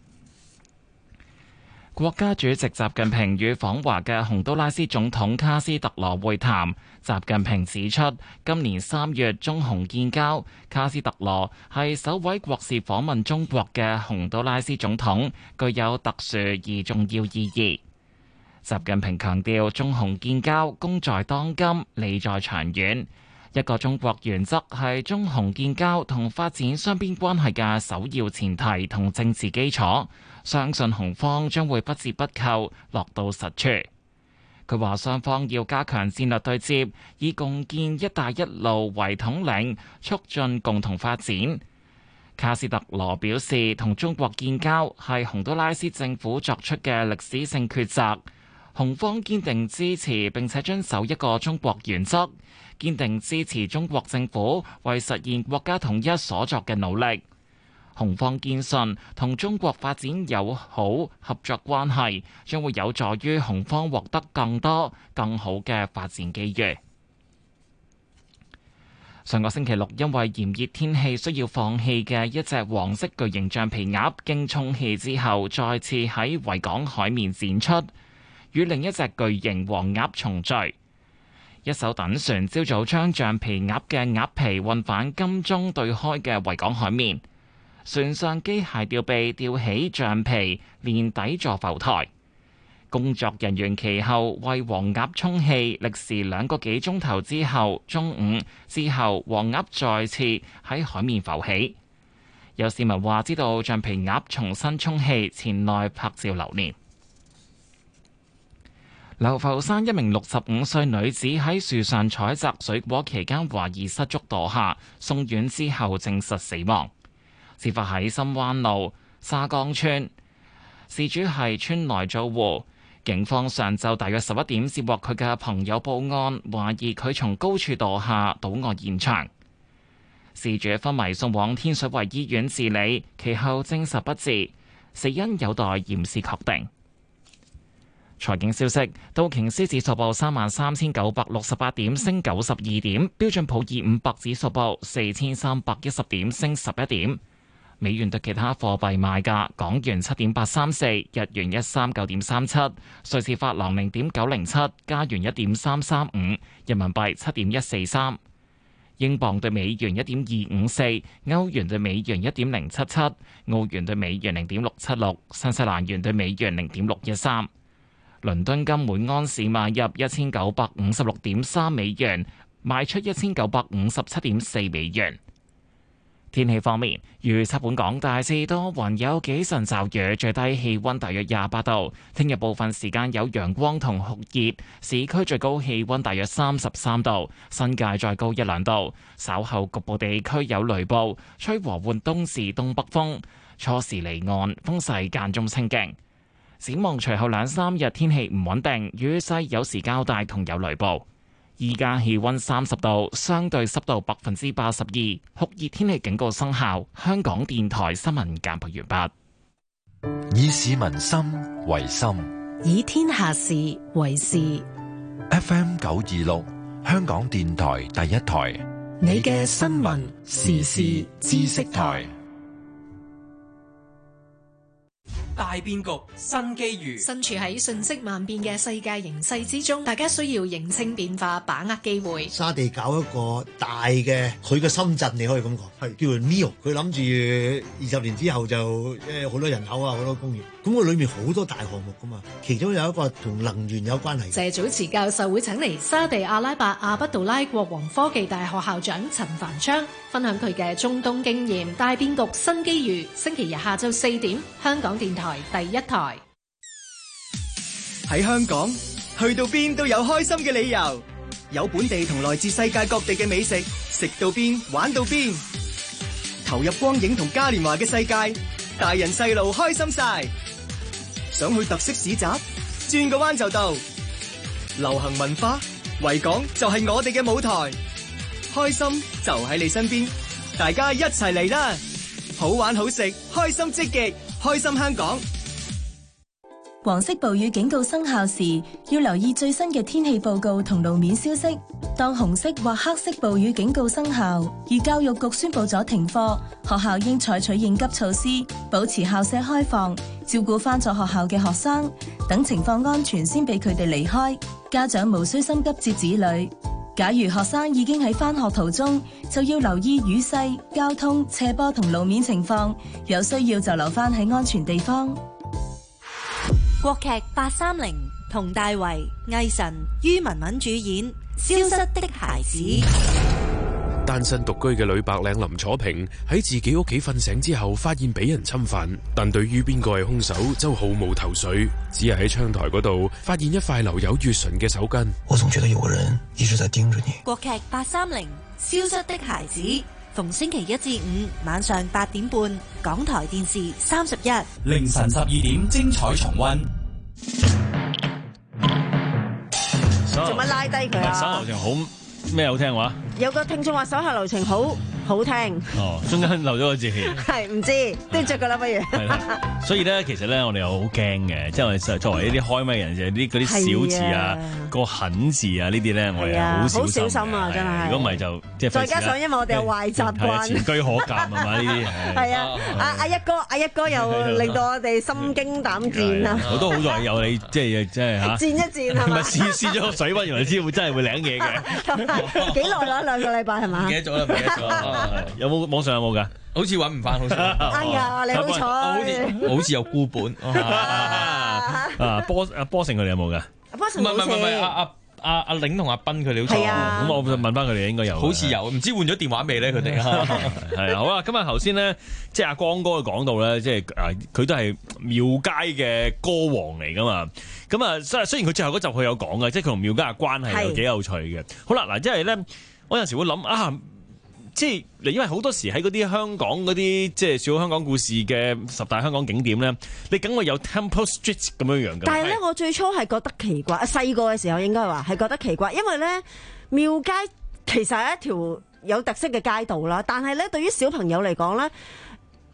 國家主席習近平與訪華嘅洪都拉斯總統卡斯特羅會談。習近平指出，今年三月中洪建交，卡斯特羅係首位國事訪問中國嘅洪都拉斯總統，具有特殊而重要意義。習近平強調，中洪建交功在當今，利在長遠。一個中國原則係中洪建交同發展雙邊關係嘅首要前提同政治基礎。相信洪方將會不折不扣落到實處。佢話雙方要加強戰略對接，以共建「一帶一路」為統領，促進共同發展。卡斯特羅表示，同中國建交係洪都拉斯政府作出嘅歷史性抉擇，洪方堅定支持並且遵守一個中國原則，堅定支持中國政府為實現國家統一所作嘅努力。洪方堅信同中國發展友好合作關係，將會有助於洪方獲得更多更好嘅發展機遇。上個星期六，因為炎熱天氣需要放棄嘅一隻黃色巨型橡皮鴨，經充氣之後再次喺維港海面展出，與另一隻巨型黃鴨重聚。一艘躉船朝早將橡皮鴨嘅鴨皮運返金鐘對開嘅維港海面。船上機械吊臂吊起橡皮，連底座浮台。工作人員其後為黃鴨充氣，歷時兩個幾鐘頭之後，中午之後黃鴨再次喺海面浮起。有市民話知道橡皮鴨重新充氣，前來拍照留念。流浮山一名六十五歲女子喺樹上採摘水果期間懷疑失足墮下，送院之後證實死亡。事發喺深灣路沙江村，事主係村內租戶。警方上晝大約十一點接獲佢嘅朋友報案，懷疑佢從高處墮下倒卧現場。事主昏迷送往天水圍醫院治理，其後證實不治，死因有待驗屍確定。財經消息，道瓊斯指數報三萬三千九百六十八點，升九十二點；標準普爾五百指數報四千三百一十點，升十一點。 美元對其他貨幣賣價：港元七點八三四，日元一三九點三七，瑞士法郎零點九零七，加元一點三三五，人民幣七點一四三，英鎊對美元一點二五四，歐元對美元一點零七七，澳元對美元零點六七六，新西蘭元對美元零點六一三。倫敦金每安士買入一千九百五十六點三美元，賣出一千九百五十七點四美元。天氣方面，預測本港大致多雲，有幾陣驟雨，最低氣溫大約廿八度。聽日部分時間有陽光同酷熱，市區最高氣溫大約三十三度，新界再高一兩度。稍後局部地區有雷暴，吹和緩東至東北風，初時離岸，風勢間中清勁。展望隨後兩三日天氣唔穩定，雨勢有時較大同有雷暴。依家氣溫三十度，相對濕度百分之八十二，酷熱天氣警告生效。香港電台新聞簡報完畢。以市民心為心， 以天下事為事。 F M 九二六，香港電台第一台， 你嘅新聞時事知識台。 大變局，新機遇。 身處喺瞬息萬變嘅世界形勢之中，大家需要認清變化，把握機會。 沙地搞一個大嘅，佢嘅深圳你可以咁講，係叫做 N E O。佢諗住二十年之後就誒好多人口啊，好多工業。咁佢裏面好多大項目噶嘛，其中有一個同能源有關係。 謝祖慈教授會請嚟沙地阿拉伯阿卜杜拉國王科技大學校長陳繁昌，分享佢嘅中東經驗。大變局，新機遇。星期日下晝四點，香港電台第一台。 喺香港，去到邊都有開心嘅理由，有本地同來自世界各地嘅美食，食到邊玩到邊，投入光影同嘉年華嘅世界，大人細路開心晒。想去特色市集，轉個彎就到。流行文化，維港就係我哋嘅舞台，開心就喺你身邊，大家一齊嚟啦！好玩好食，開心積極，開心香港。 黃色暴雨警告生效時，要留意最新嘅天氣報告同路面消息。當紅色或黑色暴雨警告生效，而教育局宣布咗停課，學校應採取應急措施，保持校舍開放，照顧返咗學校嘅學生，等情況安全先俾佢哋離開。家長無需心急接子女。假如學生已經喺返學途中，就要留意雨勢、交通、斜坡同路面情況，有需要就留返喺安全地方。 國劇八三零，佟大為、魏晨、于文文主演《消失的孩子》。 單身獨居嘅女白領林楚平喺自己屋企瞓醒之後，發現俾人侵犯，但對於邊個係兇手就毫無頭緒，只係喺窗台嗰度發現一塊留有月唇嘅手巾。 我總覺得有個人一直在盯着你。 國劇八三零，《消失的孩子》，逢星期一至五晚上八點半，港台電視三十一， 凌晨十二點精彩重溫。 做乜拉低佢啊？ 手下留情好咩好聽話？ 有個聽眾話手下留情好好聽。 哦，中間漏咗個字。 係唔知都着噶啦，不如。 係啦，所以咧，其實咧，我哋又好驚嘅，即係我哋作為呢啲開咪人，就係啲嗰啲小字啊、個狠字啊呢啲咧，我哋好小心。好小心啊，真係。如果唔係就即係。再加上因為我哋有壞習慣，前車可鑑係嘛呢啲。係啊，阿阿一哥，阿一哥又令到我哋心驚膽戰啊！ 我都好在有你，即係即係嚇。戰一戰係嘛？咪試試咗個水溫，原來知會真係會領嘢嘅。幾耐啦？兩個禮拜係嘛？ 唔記得咗啦，唔記得咗。 有冇網上有冇噶？ 好似揾唔翻，好似。 哎呀，你好彩。 好似好似有孤本。 啊，波阿波成佢哋有冇噶？ 波成唔係唔係唔係，阿阿阿阿玲同阿斌佢哋好似。係啊。咁我問翻佢哋應該有。好似有，唔知換咗電話未咧？佢哋。 係啊，好啊。今日頭先咧，即係阿光哥講到咧，即係誒，佢都係廟街嘅歌王嚟噶嘛。咁啊，雖雖然佢最後嗰集佢有講嘅，即係佢同廟街嘅關係又幾有趣嘅。好啦，嗱，即係咧，我有陣時會諗啊。即係，因為好多時喺嗰啲香港嗰啲即係小香港故事嘅十大香港景點咧，你梗會有 Temple Street 咁樣樣嘅。 但係咧，我最初係覺得奇怪，細個嘅時候應該話係覺得奇怪，因為咧廟街其實係一條有特色嘅街道啦。但係咧，對於小朋友嚟講咧，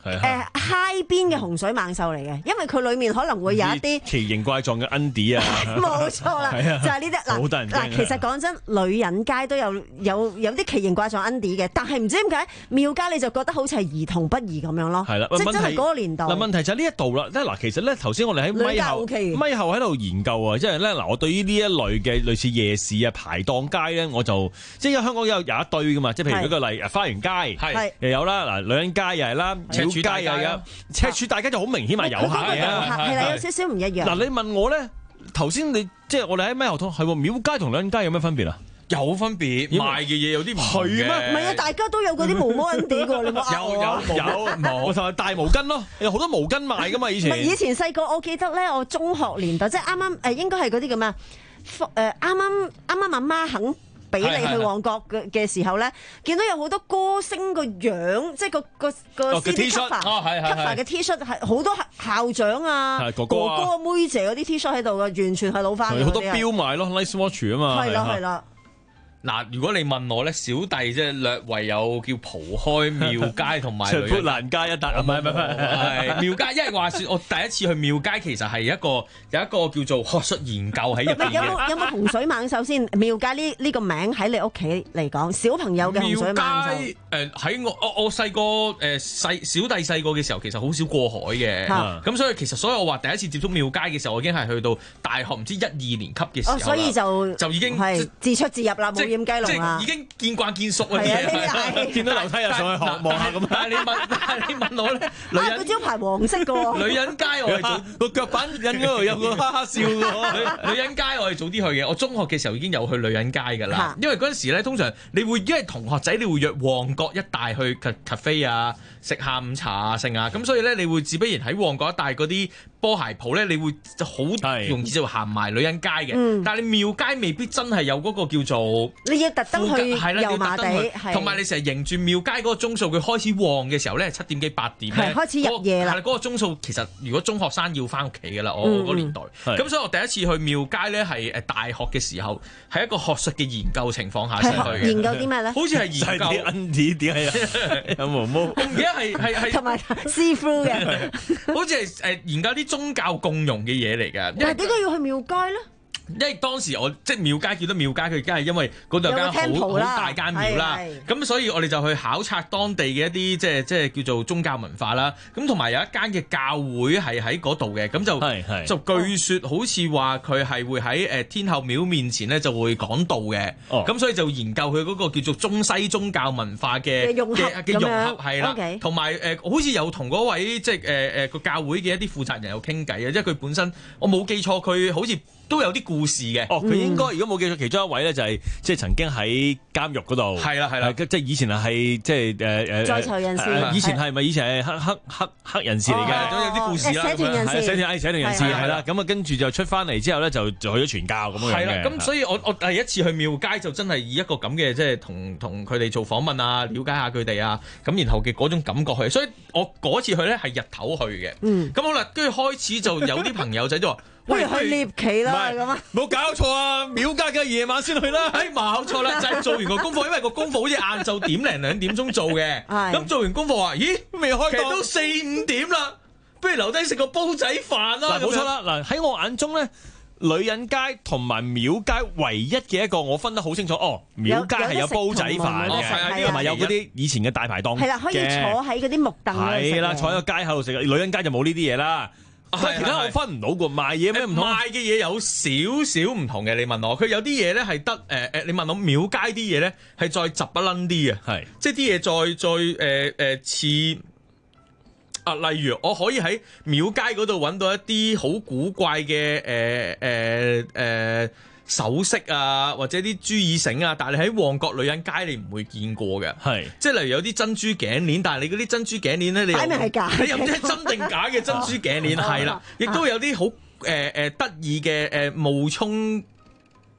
誒嗨邊嘅洪水猛獸嚟嘅，因為佢裡面可能會有一啲奇形怪狀嘅 Andy 啊， 冇錯啦，就係呢啲嗱嗱。其實講真，女人街都有有有啲奇形怪狀 Andy 嘅，但係唔知點解廟街你就覺得好似係兒童不宜咁樣咯。 係啦， 即係真係嗰個年代。 嗱問題就係呢一度啦，嗱其實咧頭先我哋喺咪後咪後喺度研究啊，即係咧嗱我對於呢一類嘅類似夜市啊排檔街咧，我就即係因為香港有有一堆噶嘛，即係譬如舉個例，花園街係又有啦，嗱女人街又係啦，赤柱街又有，赤柱大街就好明顯係遊客嘅， 係啦，有少少唔一樣。 嗱你問我咧，頭先你即係我哋喺咪後通係喎，廟街同女人街有咩分別啊？ 有分別，賣嘅嘢有啲唔同嘅。 係咩？ 唔係啊，大家都有嗰啲毛毛 Andy 㗎，你冇呃我啊？ 有有毛，同埋大毛巾咯，有好多毛巾賣㗎嘛，以前。 唔係以前細個，我記得咧，我中學年代即係啱啱誒，應該係嗰啲咁啊，誒啱啱啱啱阿媽肯俾你去旺角嘅嘅時候咧，見到有好多歌星個樣，即係個個個 C D cover cover 嘅 T 恤係好多校長啊、哥哥啊、妹姐嗰啲 T 恤喺度嘅，完全係老翻嘅。 好多標賣咯 ，Nice Watch 啊嘛。 係啦係啦。 嗱，如果你問我咧，小弟即係略為有叫蒲開廟街同埋長砵蘭街一笪，唔係唔係唔係廟街，因為話説我第一次去廟街，其實係一個有一個叫做學術研究喺入邊嘅。 有冇有冇洪水猛獸先？廟街呢呢個名喺你屋企嚟講，小朋友嘅洪水猛獸。 誒喺我我我細個誒細小弟細個嘅時候，其實好少過海嘅，咁所以其實所以我話第一次接觸廟街嘅時候，我已經係去到大學唔知一二年級嘅時候啦。 所以就就已經係自出自入啦，冇掩雞籠啦， 已經見慣見熟啊啲嘢， 見到樓梯又上去學望下咁。 但係你問但係你問我咧，女人個招牌黃色嘅喎， 女人街我係早個腳板印嗰度有個哈哈笑嘅喎。 女人街我係早啲去嘅，我中學嘅時候已經有去女人街㗎啦。因為嗰陣時咧，通常你會因為同學仔，你會約旺角一帶去 cafe 啊，食下午茶啊，剩啊，咁所以咧，你會自不然喺旺角一帶嗰啲波鞋鋪咧，你會好容易就行埋女人街嘅。嗯、但係你廟街未必真係有嗰個叫做你要特登去油麻地， 同埋你成日迎住廟街嗰個鐘數，佢開始旺嘅時候咧，七點幾八點咧， 開始入夜啦。 係啦，嗰、嗰個鐘數其實如果中學生要翻屋企㗎啦，我嗰年代。咁、嗯、所以我第一次去廟街咧係誒大學嘅時候，係一個學術嘅研究情況下先去嘅。 研究啲咩咧？ 好似係研究啲 Andy 點解有毛毛？ 我唔記得係係係同埋 see through 嘅， 好似係誒研究啲宗教共融嘅嘢嚟㗎。 但係點解要去廟街咧？ 因為當時我即係廟街，叫得廟街，佢梗係因為嗰度有間好好大間廟啦，咁所以我哋就去考察當地嘅一啲即係即係叫做宗教文化啦。咁同埋有一間嘅教會係喺嗰度嘅，咁就就據說好似話佢係會喺誒天后廟面前咧就會講道嘅，咁、哦、所以就研究佢嗰個叫做中西宗教文化嘅嘅嘅融合係啦，同埋誒好似有同嗰位即係誒誒個教會嘅一啲負責人有傾偈啊，因為佢本身我冇記錯，佢好似都有啲故事嘅。 哦，佢應該如果冇記錯，其中一位咧就係即係曾經喺監獄嗰度。 係啦係啦， 即係以前係即係誒誒在囚人士。 以前係咪以前係黑黑黑黑人士嚟嘅？ 都有啲故事啦。 社團人士， 社團社團人士係啦。咁啊，跟住就出翻嚟之後咧，就就去咗傳教咁樣嘅。 係啦，咁所以我我第一次去廟街就真係以一個咁嘅即係同同佢哋做訪問啊，了解下佢哋啊，咁然後嘅嗰種感覺去。所以我嗰次去咧係日頭去嘅。嗯。咁好啦，跟住開始就有啲朋友仔就話。 不如去獵奇啦，咁啊！ 冇搞錯啊！廟街嘅夜晚先去啦， 哎，冇錯啦，就係、是、做完個功課，因為個功課好似晏晝點零兩點鐘做嘅，咁做完功課話，咦，未開檔，其實都四五點啦，不如留低食個煲仔飯啦。 嗱，冇錯啦，嗱喺我眼中咧，女人街同埋廟街唯一嘅一個我分得好清楚，哦，廟街係有煲仔飯嘅，同埋有嗰啲以前嘅大排檔， 係啦，可以坐喺嗰啲木凳， 係啦，坐喺個街口度食。女人街就冇呢啲嘢啦。其他我分唔到㗎，賣嘢咩唔同？ 賣嘅嘢有少少唔同嘅。你問我，佢有啲嘢咧係得誒誒，你問我廟街啲嘢咧係再雜不楞啲嘅，係即係啲嘢再再誒誒似啊，例如我可以喺廟街嗰度揾到一啲好古怪嘅誒誒誒首飾啊，或者啲珠耳繩啊，但係你喺旺角女人街你唔會見過嘅，係即係例如有啲珍珠頸鏈，但係你嗰啲珍珠頸鏈咧，你擺明係假， 你又唔知係真定假嘅珍珠頸鏈，係啦，亦都有啲好誒誒得意嘅誒冒充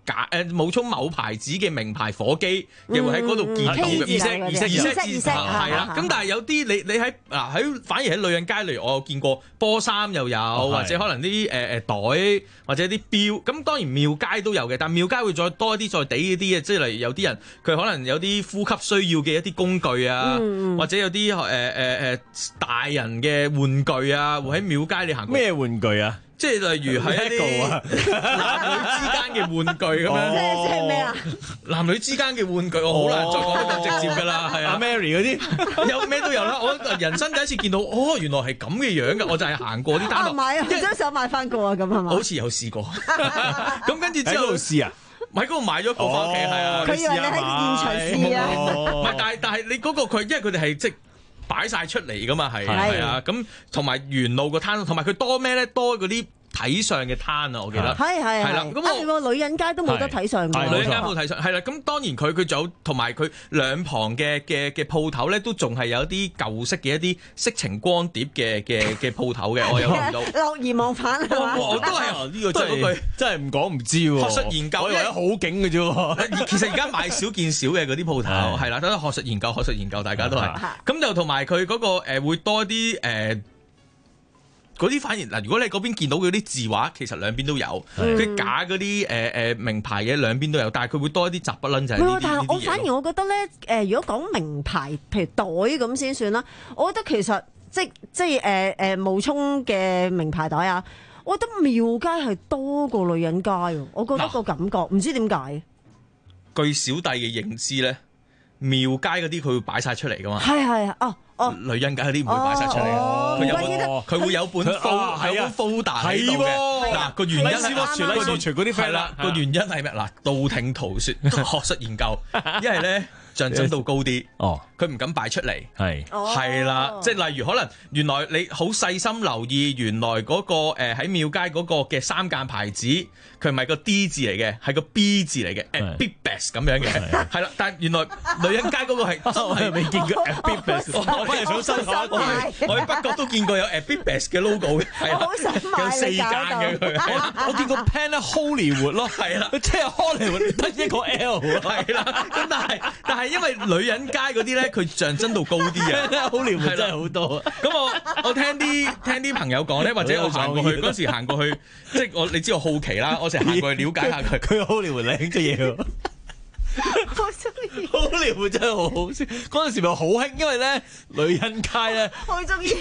假誒冒充某牌子嘅名牌火機，又會喺嗰度見到嘅。 意識意識意識意識係啦。咁但係有啲你你喺嗱喺反而喺女人街嚟，我有見過波衫又有，或者可能啲誒誒袋或者啲錶。咁當然廟街都有嘅，但廟街會再多啲再地嗰啲嘅，即係例如有啲人佢可能有啲呼吸需要嘅一啲工具啊， 嗯、 或者有啲誒誒誒大人嘅玩具啊，會喺廟街你行過。 咩玩具啊？ 即係例如係一啲男女之間嘅玩具咁樣。 即係咩啊？ 男女之間嘅玩具，我好難再講得咁直接㗎啦。係啊 ，Mary 嗰啲有咩都有啦。我人生第一次見到，哦，原來係咁嘅樣㗎。我就係行過啲攤檔。 買啊！真想買翻個啊，咁係嘛？ 好似有試過。咁跟住之後喺度試啊？ 喺嗰度買咗個翻屋企，係啊。 佢以為你喺現場試啊？ 唔係，但係但係你嗰個佢，因為佢哋係即擺晒出嚟噶嘛，係係啊，咁同埋沿路個攤，同埋佢多咩咧？多嗰啲睇相嘅攤啊，我記得係係係啦。咁我女人街都冇得睇相嘅， 女人街冇睇相，係啦。咁當然佢佢仲有同埋佢兩旁嘅嘅嘅鋪頭咧，都仲係有啲舊式嘅一啲色情光碟嘅嘅嘅鋪頭嘅，我有見到。 樂而忘返係嘛？ 我都係呢個真係真係唔講唔知喎。 學術研究， 我以為好勁嘅啫。 其實而家買少見少嘅嗰啲鋪頭係啦，都係學術研究，學術研究大家都係。咁就同埋佢嗰個誒會多啲誒。嗰啲反而嗱，如果你嗰邊見到嗰啲字畫，其實兩邊都有，佢、嗯、假嗰啲誒誒名牌嘅兩邊都有，但係佢會多一啲雜不楞就係呢啲。 但係我反而我覺得咧，誒、呃、如果講名牌，譬如袋咁先算啦，我覺得其實即即係誒誒冒充嘅名牌袋啊，我覺得廟街係多過女人街喎，我覺得個感覺，唔、啊、知點解。 據小弟嘅認知咧，廟街嗰啲佢會擺晒出嚟噶嘛。 係係哦。哦， 女人街嗰啲唔會擺晒出嚟，佢有佢會有本 folder 喺度嘅。嗱個原因係係啦，個原因係咩？嗱道聽途說，學術研究，一係咧象徵度高啲，哦，佢唔敢擺出嚟，係係啦，即係例如可能原來你好細心留意，原來嗰個誒喺廟街嗰個嘅三間牌子，佢唔係個 D 字嚟嘅，係個 B 字嚟嘅 ，Abibas 咁樣嘅，係啦，但係原來女人街嗰個係真係未見過 Abibas。我翻嚟想新下，我我喺北角都見過有 Abibas 嘅 logo 嘅，係啦，有四間嘅佢。 我我見過 Planet Hollywood 咯，係啦，即係 Hollywood 得一個 L， 係啦。咁但係但係因為女人街嗰啲咧，佢象徵度高啲啊 ，Hollywood 真係好多。 咁我我聽啲聽啲朋友講咧，或者我行過去嗰時行過去，即係我你知我好奇啦，我成日行過去了解下佢。 佢 Hollywood 靚嘅嘢喎。 好中意， 好聊真係好好笑。嗰陣時咪好興，因為咧女人街咧， 好中意，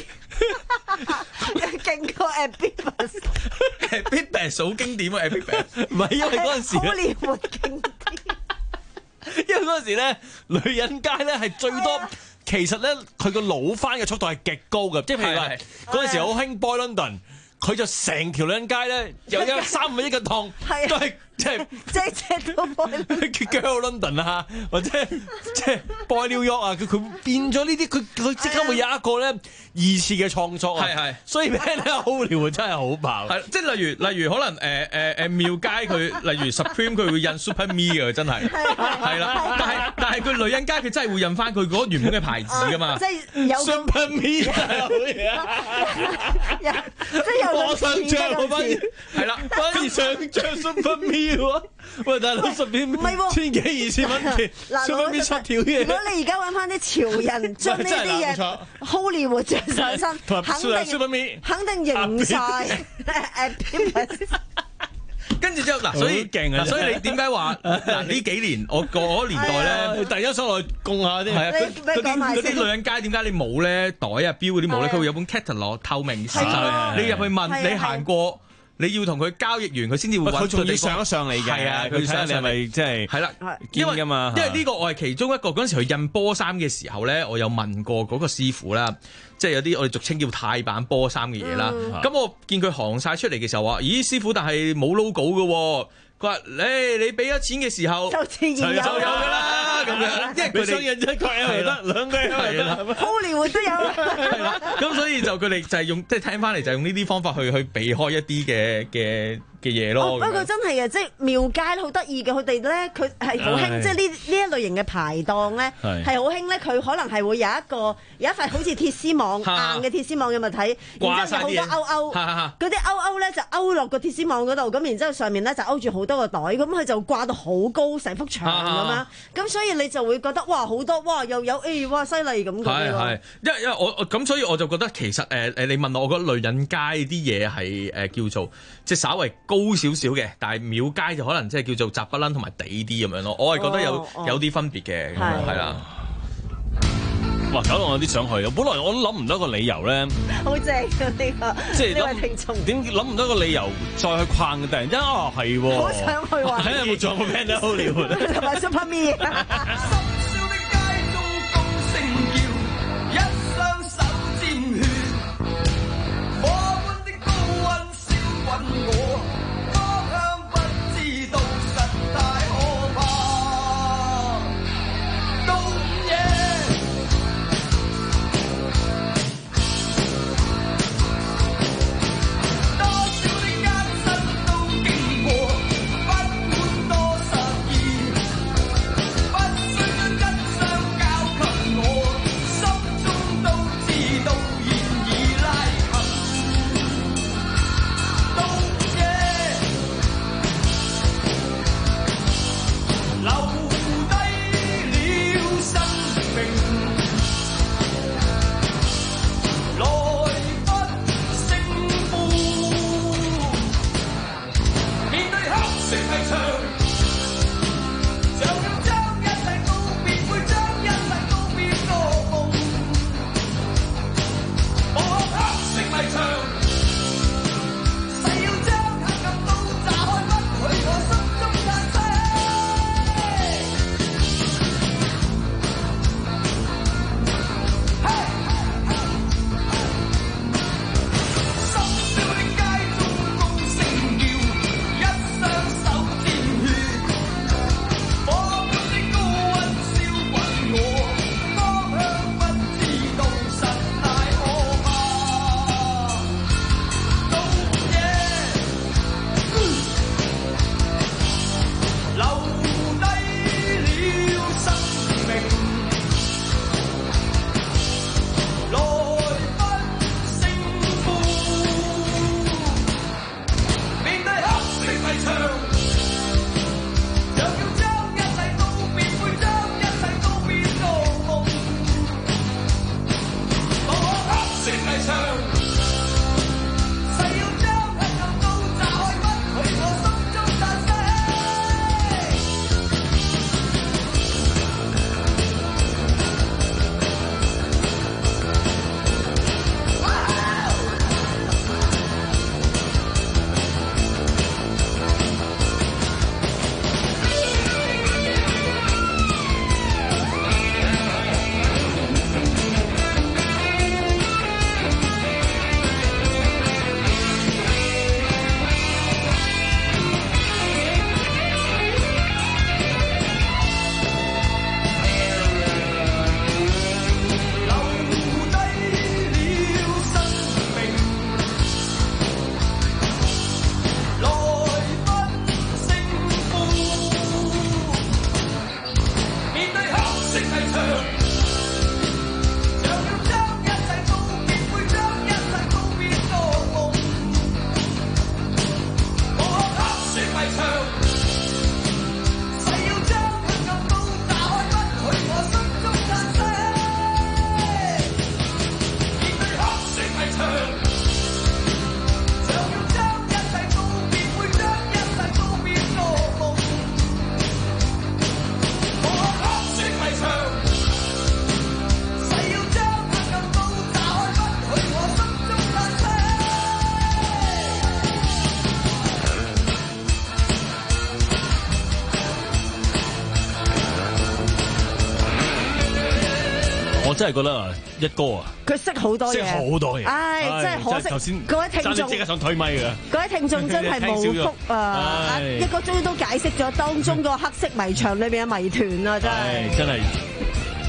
勁過 Abibas，Abibas 好經典啊 Abibas， 唔係因為嗰陣時好聊活經典， 因為嗰陣時咧女人街咧係最多，其實咧佢個老翻嘅速度係極高嘅，即係譬如話嗰陣時好興 Boy London，佢就成條女人街咧有一三五億嘅檔，都係。即係即係都 boy Girl London 啊，或者即係 Boy New York 啊，佢佢變咗呢啲，佢佢即刻會有一個咧二次嘅創作啊，係係，所以咩咧 Hollywood 真係好爆， 係即係例如例如可能誒誒誒廟街佢例如 Supreme 佢會印 Super Me 嘅真係係啦，但係但係佢女人街佢真係會印翻佢嗰原本嘅牌子噶嘛， 即係有 Super Me 好嘢啊， 即係有我想像我反而係啦，反而想像 Super Me。喂，大佬十邊千幾二千蚊嘅，做乜邊七條嘢？ 如果你而家揾翻啲潮人將呢啲嘢 Hollywood 着上身，肯定肯定贏晒。 跟住之後嗱，所以勁啊！所以你點解話嗱呢幾年我嗰年代咧， 第一手來供下啲， 係啊，嗰啲嗰啲女人街點解你冇咧袋啊錶嗰啲冇咧？佢會有本 catalog 透明紙，你入去問你行過。你要同佢交易完，佢先至會揾。 佢仲要上一上嚟嘅，係啊，佢上一上嚟即係係啦， 因為㗎嘛。 因為呢個我係其中一個嗰陣時去印波衫嘅時候咧，我有問過嗰個師傅啦，即係有啲我哋俗稱叫泰版波衫嘅嘢啦。咁、嗯、我見佢行晒出嚟嘅時候話：咦，師傅，但係冇 logo 嘅喎。佢話：你你俾咗錢嘅時候就自然有㗎啦，咁樣，因為佢哋印一個 L 得兩個 L 係啦 ，Hollywood都有係啦，咁所以就佢哋就係用即係聽翻嚟就用呢啲方法去去避開一啲嘅嘅嘅嘢咯。 不過真係嘅，即係廟街好得意嘅，佢哋咧佢係好興，即係呢呢一類型嘅排檔咧係好興咧，佢可能係會有一個有一塊好似鐵絲網硬嘅鐵絲網嘅物體，然之後有好多勾勾，嗰啲勾勾咧就勾落個鐵絲網嗰度，咁然之後上面咧就勾住好多個袋，咁佢就掛到好高成幅牆咁樣，咁所以你就會覺得哇好多哇又有誒哇犀利咁嘅喎。係係， 因為因為我咁所以我就覺得其實誒誒你問我，我覺得女人街啲嘢係誒叫做即係稍微高少少嘅，但係廟街就可能即係叫做雜不楞同埋地啲咁樣咯。我係覺得有、哦、有啲分別嘅，係啦。 哇！搞到我有啲想去啊！本來我都諗唔到一個理由咧， 好正啊呢個， 即係呢位聽眾點諗唔到一個理由再去逛嘅，突然間啊係喎， 好想去玩。 睇下有冇仲有冇 Panda Hollywood 同埋 Super Me。 我真係覺得啊，一哥啊， 佢識好多嘢， 識好多嘢。 唉，真係可惜。頭先各位聽眾即刻想推咪㗎。 各位聽眾真係冇福啊！一哥終於都解釋咗當中個黑色迷牆裏邊嘅謎團啊！真係真係。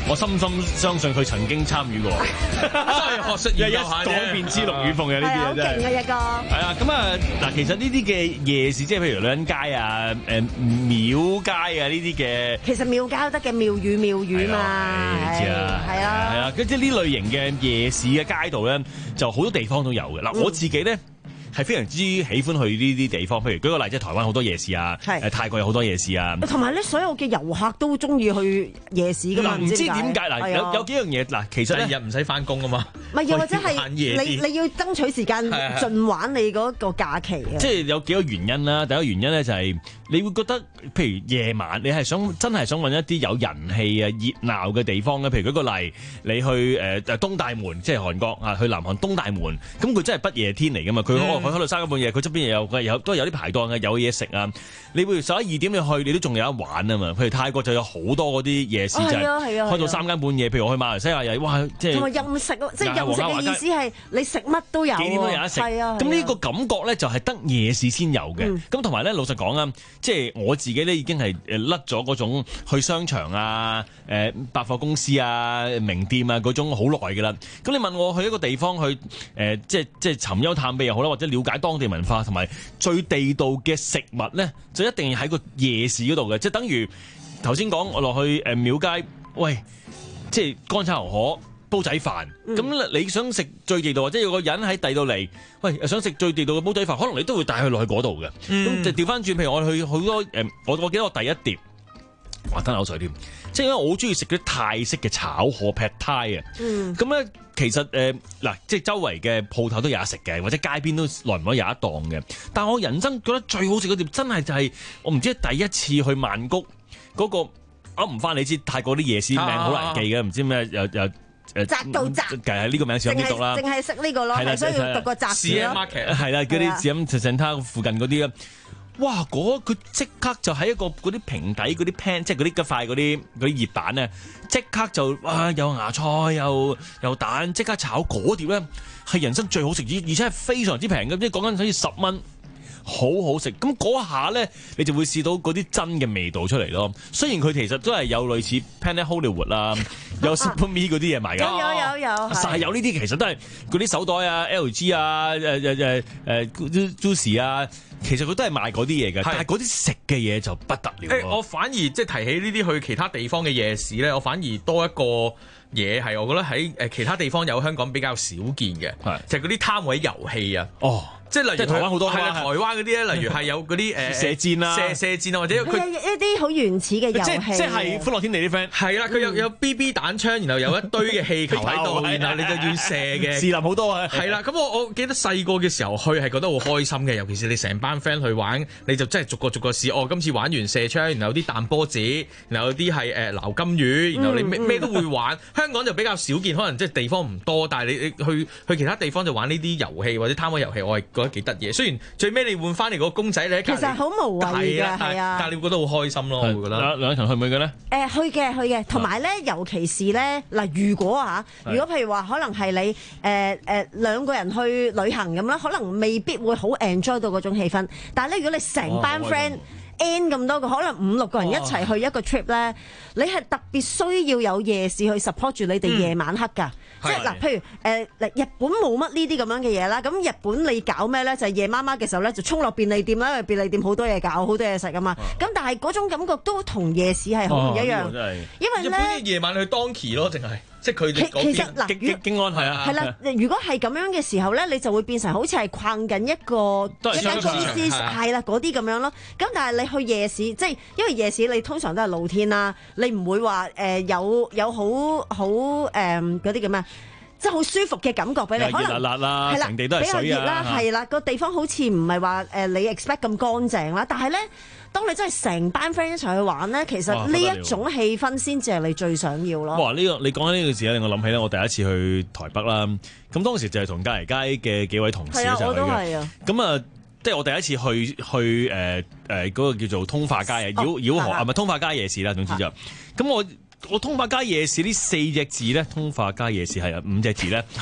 我深深相信佢曾經參與過， 學識研究下啫。 講辨知龍與鳳嘅呢啲嘢真係。 勁嘅一個。係啊，咁啊嗱，其實呢啲嘅夜市，即係譬如女人街啊、誒廟街啊呢啲嘅。 其實廟街都得嘅，廟宇廟宇嘛。 係啊，係啊，係啊，即係呢類型嘅夜市嘅街道咧，就好多地方都有嘅。嗱，我自己咧。係非常之喜歡去呢啲地方，譬如舉個例，即係台灣好多夜市啊，誒泰國有好多夜市啊， 同埋咧所有嘅遊客都中意去夜市㗎嘛， 唔知點解嗱，有有幾樣嘢嗱，其實日唔使翻工啊嘛， 唔係又或者係你你要爭取時間盡玩你嗰個假期啊， 即係有幾個原因啦。第一個原因咧就係你會覺得，譬如夜晚你係想真係想揾一啲有人氣啊熱鬧嘅地方咧，譬如舉個例，你去誒誒東大門，即係韓國啊，去南韓東大門，咁佢真係不夜天嚟㗎嘛，佢佢開到三更半夜，佢側邊又有有都係有啲排檔嘅，有嘢食啊！你譬如十一二點你去，你都仲有得玩啊嘛。譬如泰國就有好多嗰啲夜市就係開到三更半夜。譬如我去馬來西亞又哇，即係同埋任食咯，即係任食嘅意思係你食乜都有，幾點都有得食。係啊， 咁呢個感覺咧就係得夜市先有嘅。咁同埋咧，老實講啊，即係我自己咧已經係誒甩咗嗰種去商場啊、誒百貨公司啊、名店啊嗰種好耐㗎啦。咁你問我去一個地方去誒，即係即係尋幽探秘又好啦，或者了解當地文化同埋最地道嘅食物咧，就一定要喺個夜市嗰度嘅，即係等於頭先講我落去誒廟街，喂，即係乾炒牛河、煲仔飯，咁、嗯、你想食最地道，或者有個人喺第度嚟，喂，想食最地道嘅煲仔飯，可能你都會帶佢落去嗰度嘅。咁、嗯、就調翻轉，譬如我去好多誒，我我記得我第一碟，哇，吞口水添，即係因為我好中意食啲泰式嘅炒河 pad thai 啊，咁咧。其實誒嗱、呃，即係周圍嘅鋪頭都有得食嘅，或者街邊都耐唔耐有一檔嘅。但係我人生覺得最好食嗰碟，真係就係我唔知第一次去曼谷嗰、那個噏唔翻，你知泰國啲夜市名好難記嘅，唔、啊、知咩又又誒。 宅到宅， 就係呢個名少啲讀啦。 淨係識呢個咯，係所以要讀個宅字咯。 係啦，嗰啲字咁就成攤附近嗰啲啊。哇！嗰佢即刻就喺一個嗰啲平底嗰啲 pan， 即係嗰啲一塊嗰啲嗰啲熱蛋咧，即刻就哇有芽菜又又蛋，即刻炒嗰碟咧係人生最好食，而而且係非常之平嘅，即係講緊好似十蚊，好好食。咁嗰下咧，你就會試到嗰啲真嘅味道出嚟咯。雖然佢其實都係有類似 Planet Hollywood 啦，有 Super Me 嗰啲嘢賣㗎， 有有有有， 但係有呢啲其實都係嗰啲手袋啊、L G 啊、誒誒誒誒 Juicy 啊。其實佢都係賣嗰啲嘢嘅，但係嗰啲食嘅嘢就不得了。 欸、我反而即係提起呢啲去其他地方嘅夜市咧，我反而多一個嘢係，我覺得喺誒其他地方有香港比較少見嘅，就係嗰啲攤位遊戲啊。哦。即係例如即係台灣好多係啦，台灣嗰啲咧，例如係有嗰啲誒射箭啦、射射箭啊，或者佢一啲好原始嘅遊戲， 即係歡樂天地啲 friend 係啦，佢有有 B B 彈槍，然後有一堆嘅氣球喺度，然後你就要射嘅。 士林好多啊， 係啦。咁我我記得細個嘅時候去係覺得好開心嘅，尤其是你成班 friend 去玩，你就真係逐個逐個試。哦，今次玩完射槍，然後有啲彈波子，然後有啲係誒撈金魚，然後你咩咩都會玩。香港就比較少見，可能即係地方唔多，但係你你去去其他地方就玩呢啲遊戲或者攤位遊戲，我係覺得幾得意。雖然最尾你換翻嚟個公仔，你喺隔離， 其實好無謂嘅，係啊， 但係你會覺得好開心咯，我會覺得。 梁梁勤去唔去嘅咧？ 誒去嘅去嘅，同埋咧，尤其是咧嗱，如果嚇，如果譬如話，可能係你誒誒兩個人去旅行咁啦，可能未必會好 enjoy 到嗰種氣氛。但係咧，如果你成班 friend N 咁多個，可能五六個人一齊去一個 trip 咧，你係特別需要有夜市去 support 住你哋夜晚黑㗎。即係嗱，譬如誒嗱、呃，日本冇乜呢啲咁樣嘅嘢啦。咁日本你搞咩咧？就係、是、夜媽媽嘅時候咧，就衝落便利店啦，因為便利店好多嘢搞，好多嘢食啊嘛。咁、嗯、但係嗰種感覺都同夜市係好唔一樣。哦這個、因為咧， 夜晚去 Donkey 咯，淨係即係佢哋嗰邊。 其實嗱， 京京安係啊。 係啦，如果係咁樣嘅時候咧，你就會變成好似係框緊一個一間公司，係啦嗰啲咁樣咯。咁但係你去夜市，即係因為夜市你通常都係露天啦，你唔會話誒、呃、有有好好誒嗰啲叫咩？即係好舒服嘅感覺俾你，可能熱辣辣啦，成地都係水啊， 比較熱啦，係啦，個地方好似唔係話誒你 expect 咁乾淨啦，但係咧，當你真係成班 friend 一齊去玩咧，其實呢一種氣氛先至係你最想要咯。 哇！呢、呢個你講緊呢件事咧，令我諗起咧，我第一次去台北啦，咁當時就係同隔離街嘅幾位同事一齊去嘅，咁啊，即係我第一次去去誒誒嗰個叫做通化街啊，繞繞河啊，唔係通化街夜市啦，總之就咁我。我通化街夜市呢四隻字咧，通化街夜市係啊五隻字咧，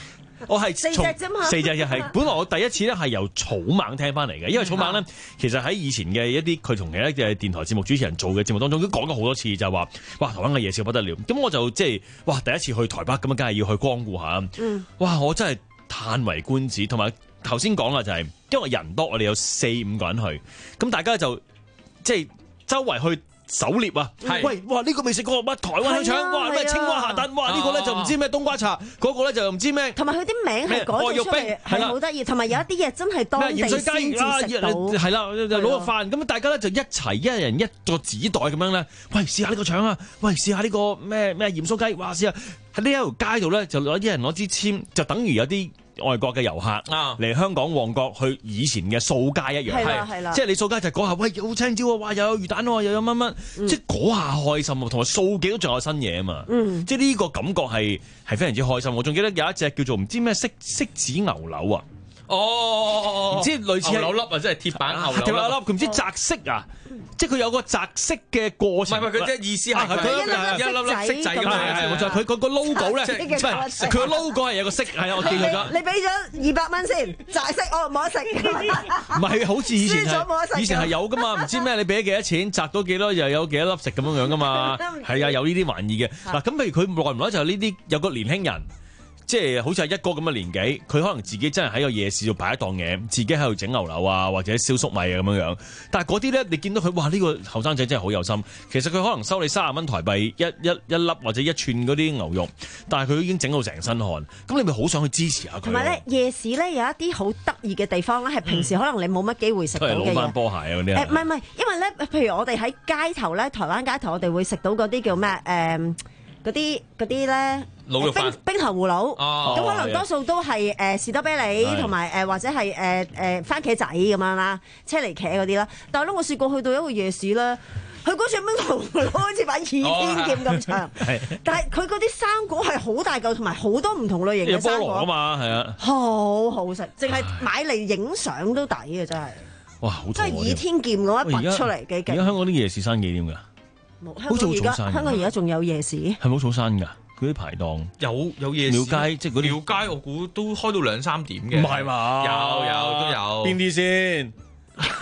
我係四隻啫嘛， 四隻就係。本來我第一次咧係由草蜢聽翻嚟嘅，因為草蜢咧其實喺以前嘅一啲佢同其他嘅電台節目主持人做嘅節目當中都講過好多次，就係話哇台灣嘅夜市不得了。咁我就即係哇第一次去台北咁啊，梗係要去光顧下。嗯，哇我真係嘆為觀止，同埋頭先講啦就係因為人多，我哋有四五個人去，咁大家就即係周圍去。狩獵啊！喂，哇！呢、這個未食過乜台灣香腸，哇！咩青蛙下蛋，哇！呢、這個咧就唔知咩冬瓜茶，嗰、那個咧就唔知咩。 同埋佢啲名係改咗出嚟，係好得意。同埋有一啲嘢真係當地先至食到。係啦， 攞個飯咁，大家咧就一齊一人一個紙袋咁樣咧。喂，試下呢個腸啊！喂，試下呢個咩咩鹽酥雞，哇！試下喺呢一條街度咧，就攞一人攞支籤，就等於有啲外國嘅遊客嚟香港旺角去以前嘅掃街一樣，係即係你掃街就嗰下，喂有青椒啊，哇又有魚蛋喎，又有乜乜，嗯、即係嗰下開心啊，同埋掃幾都仲有新嘢啊嘛，嗯、即係呢個感覺係係非常之開心。我仲記得有一隻叫做唔知咩骰骰子牛柳啊。 哦， 唔知類似牛柳粒啊，即係鐵板牛柳粒， 鐵板牛粒，佢唔知擲色啊，即係佢有個擲色嘅過程。 唔係佢即係意思係佢一粒粒色仔咁樣，冇錯。佢佢個 logo 咧，唔係佢個 logo 係有個色，係啊，我見佢咗。 你俾咗二百蚊先，擲色我冇得食。 唔係好似以前係，以前係有噶嘛？唔知咩？你俾咗幾多錢，擲到幾多又有幾多粒食咁樣樣噶嘛？係啊，有呢啲玩意嘅。嗱，咁譬如佢耐唔耐就係呢啲有個年輕人。即係好似係一哥咁嘅年紀，佢可能自己真係喺個夜市度擺一檔嘢，自己喺度整牛柳啊，或者燒粟米啊咁樣樣。但係嗰啲咧，你見到佢，哇！呢、呢個後生仔真係好有心。其實佢可能收你三十蚊台幣一一一粒或者一串嗰啲牛肉，但係佢已經整到成身汗。咁你咪好想去支持下佢。同埋咧， 夜市咧有一啲好得意嘅地方咧，係平時可能你冇乜機會食到嘅嘢。 攞翻波鞋啊嗰啲。 誒唔係唔係，因為咧，譬如我哋喺街頭咧，台灣街頭我哋會食到嗰啲叫咩誒？呃嗰啲嗰啲咧，冰冰糖葫蘆，咁、哦、可能多數都係誒士多啤梨同埋誒或者係誒誒番茄仔咁樣啦，車厘茄嗰啲啦。但係咧，我試過去到一個夜市咧，佢嗰串冰糖葫蘆好似把倚天劍咁長，哦、但係佢嗰啲生果係好大嚿，同埋好多唔同類型嘅生果啊嘛，係啊， 好好食，淨係買嚟影相都抵嘅真係。 哇，好真係倚天劍咁一拔出嚟幾勁！ 而家香港啲夜市生幾點㗎？好早早山， 香港而家仲有夜市， 係冇早山㗎，佢啲排檔有有夜市， 廟街即係嗰啲廟街，我估都開到兩三點嘅， 唔係嘛？ 有有都有， 邊啲先？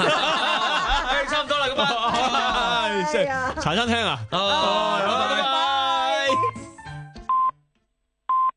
差唔多啦，咁啊， 即係茶餐廳啊！ 哦，拜拜。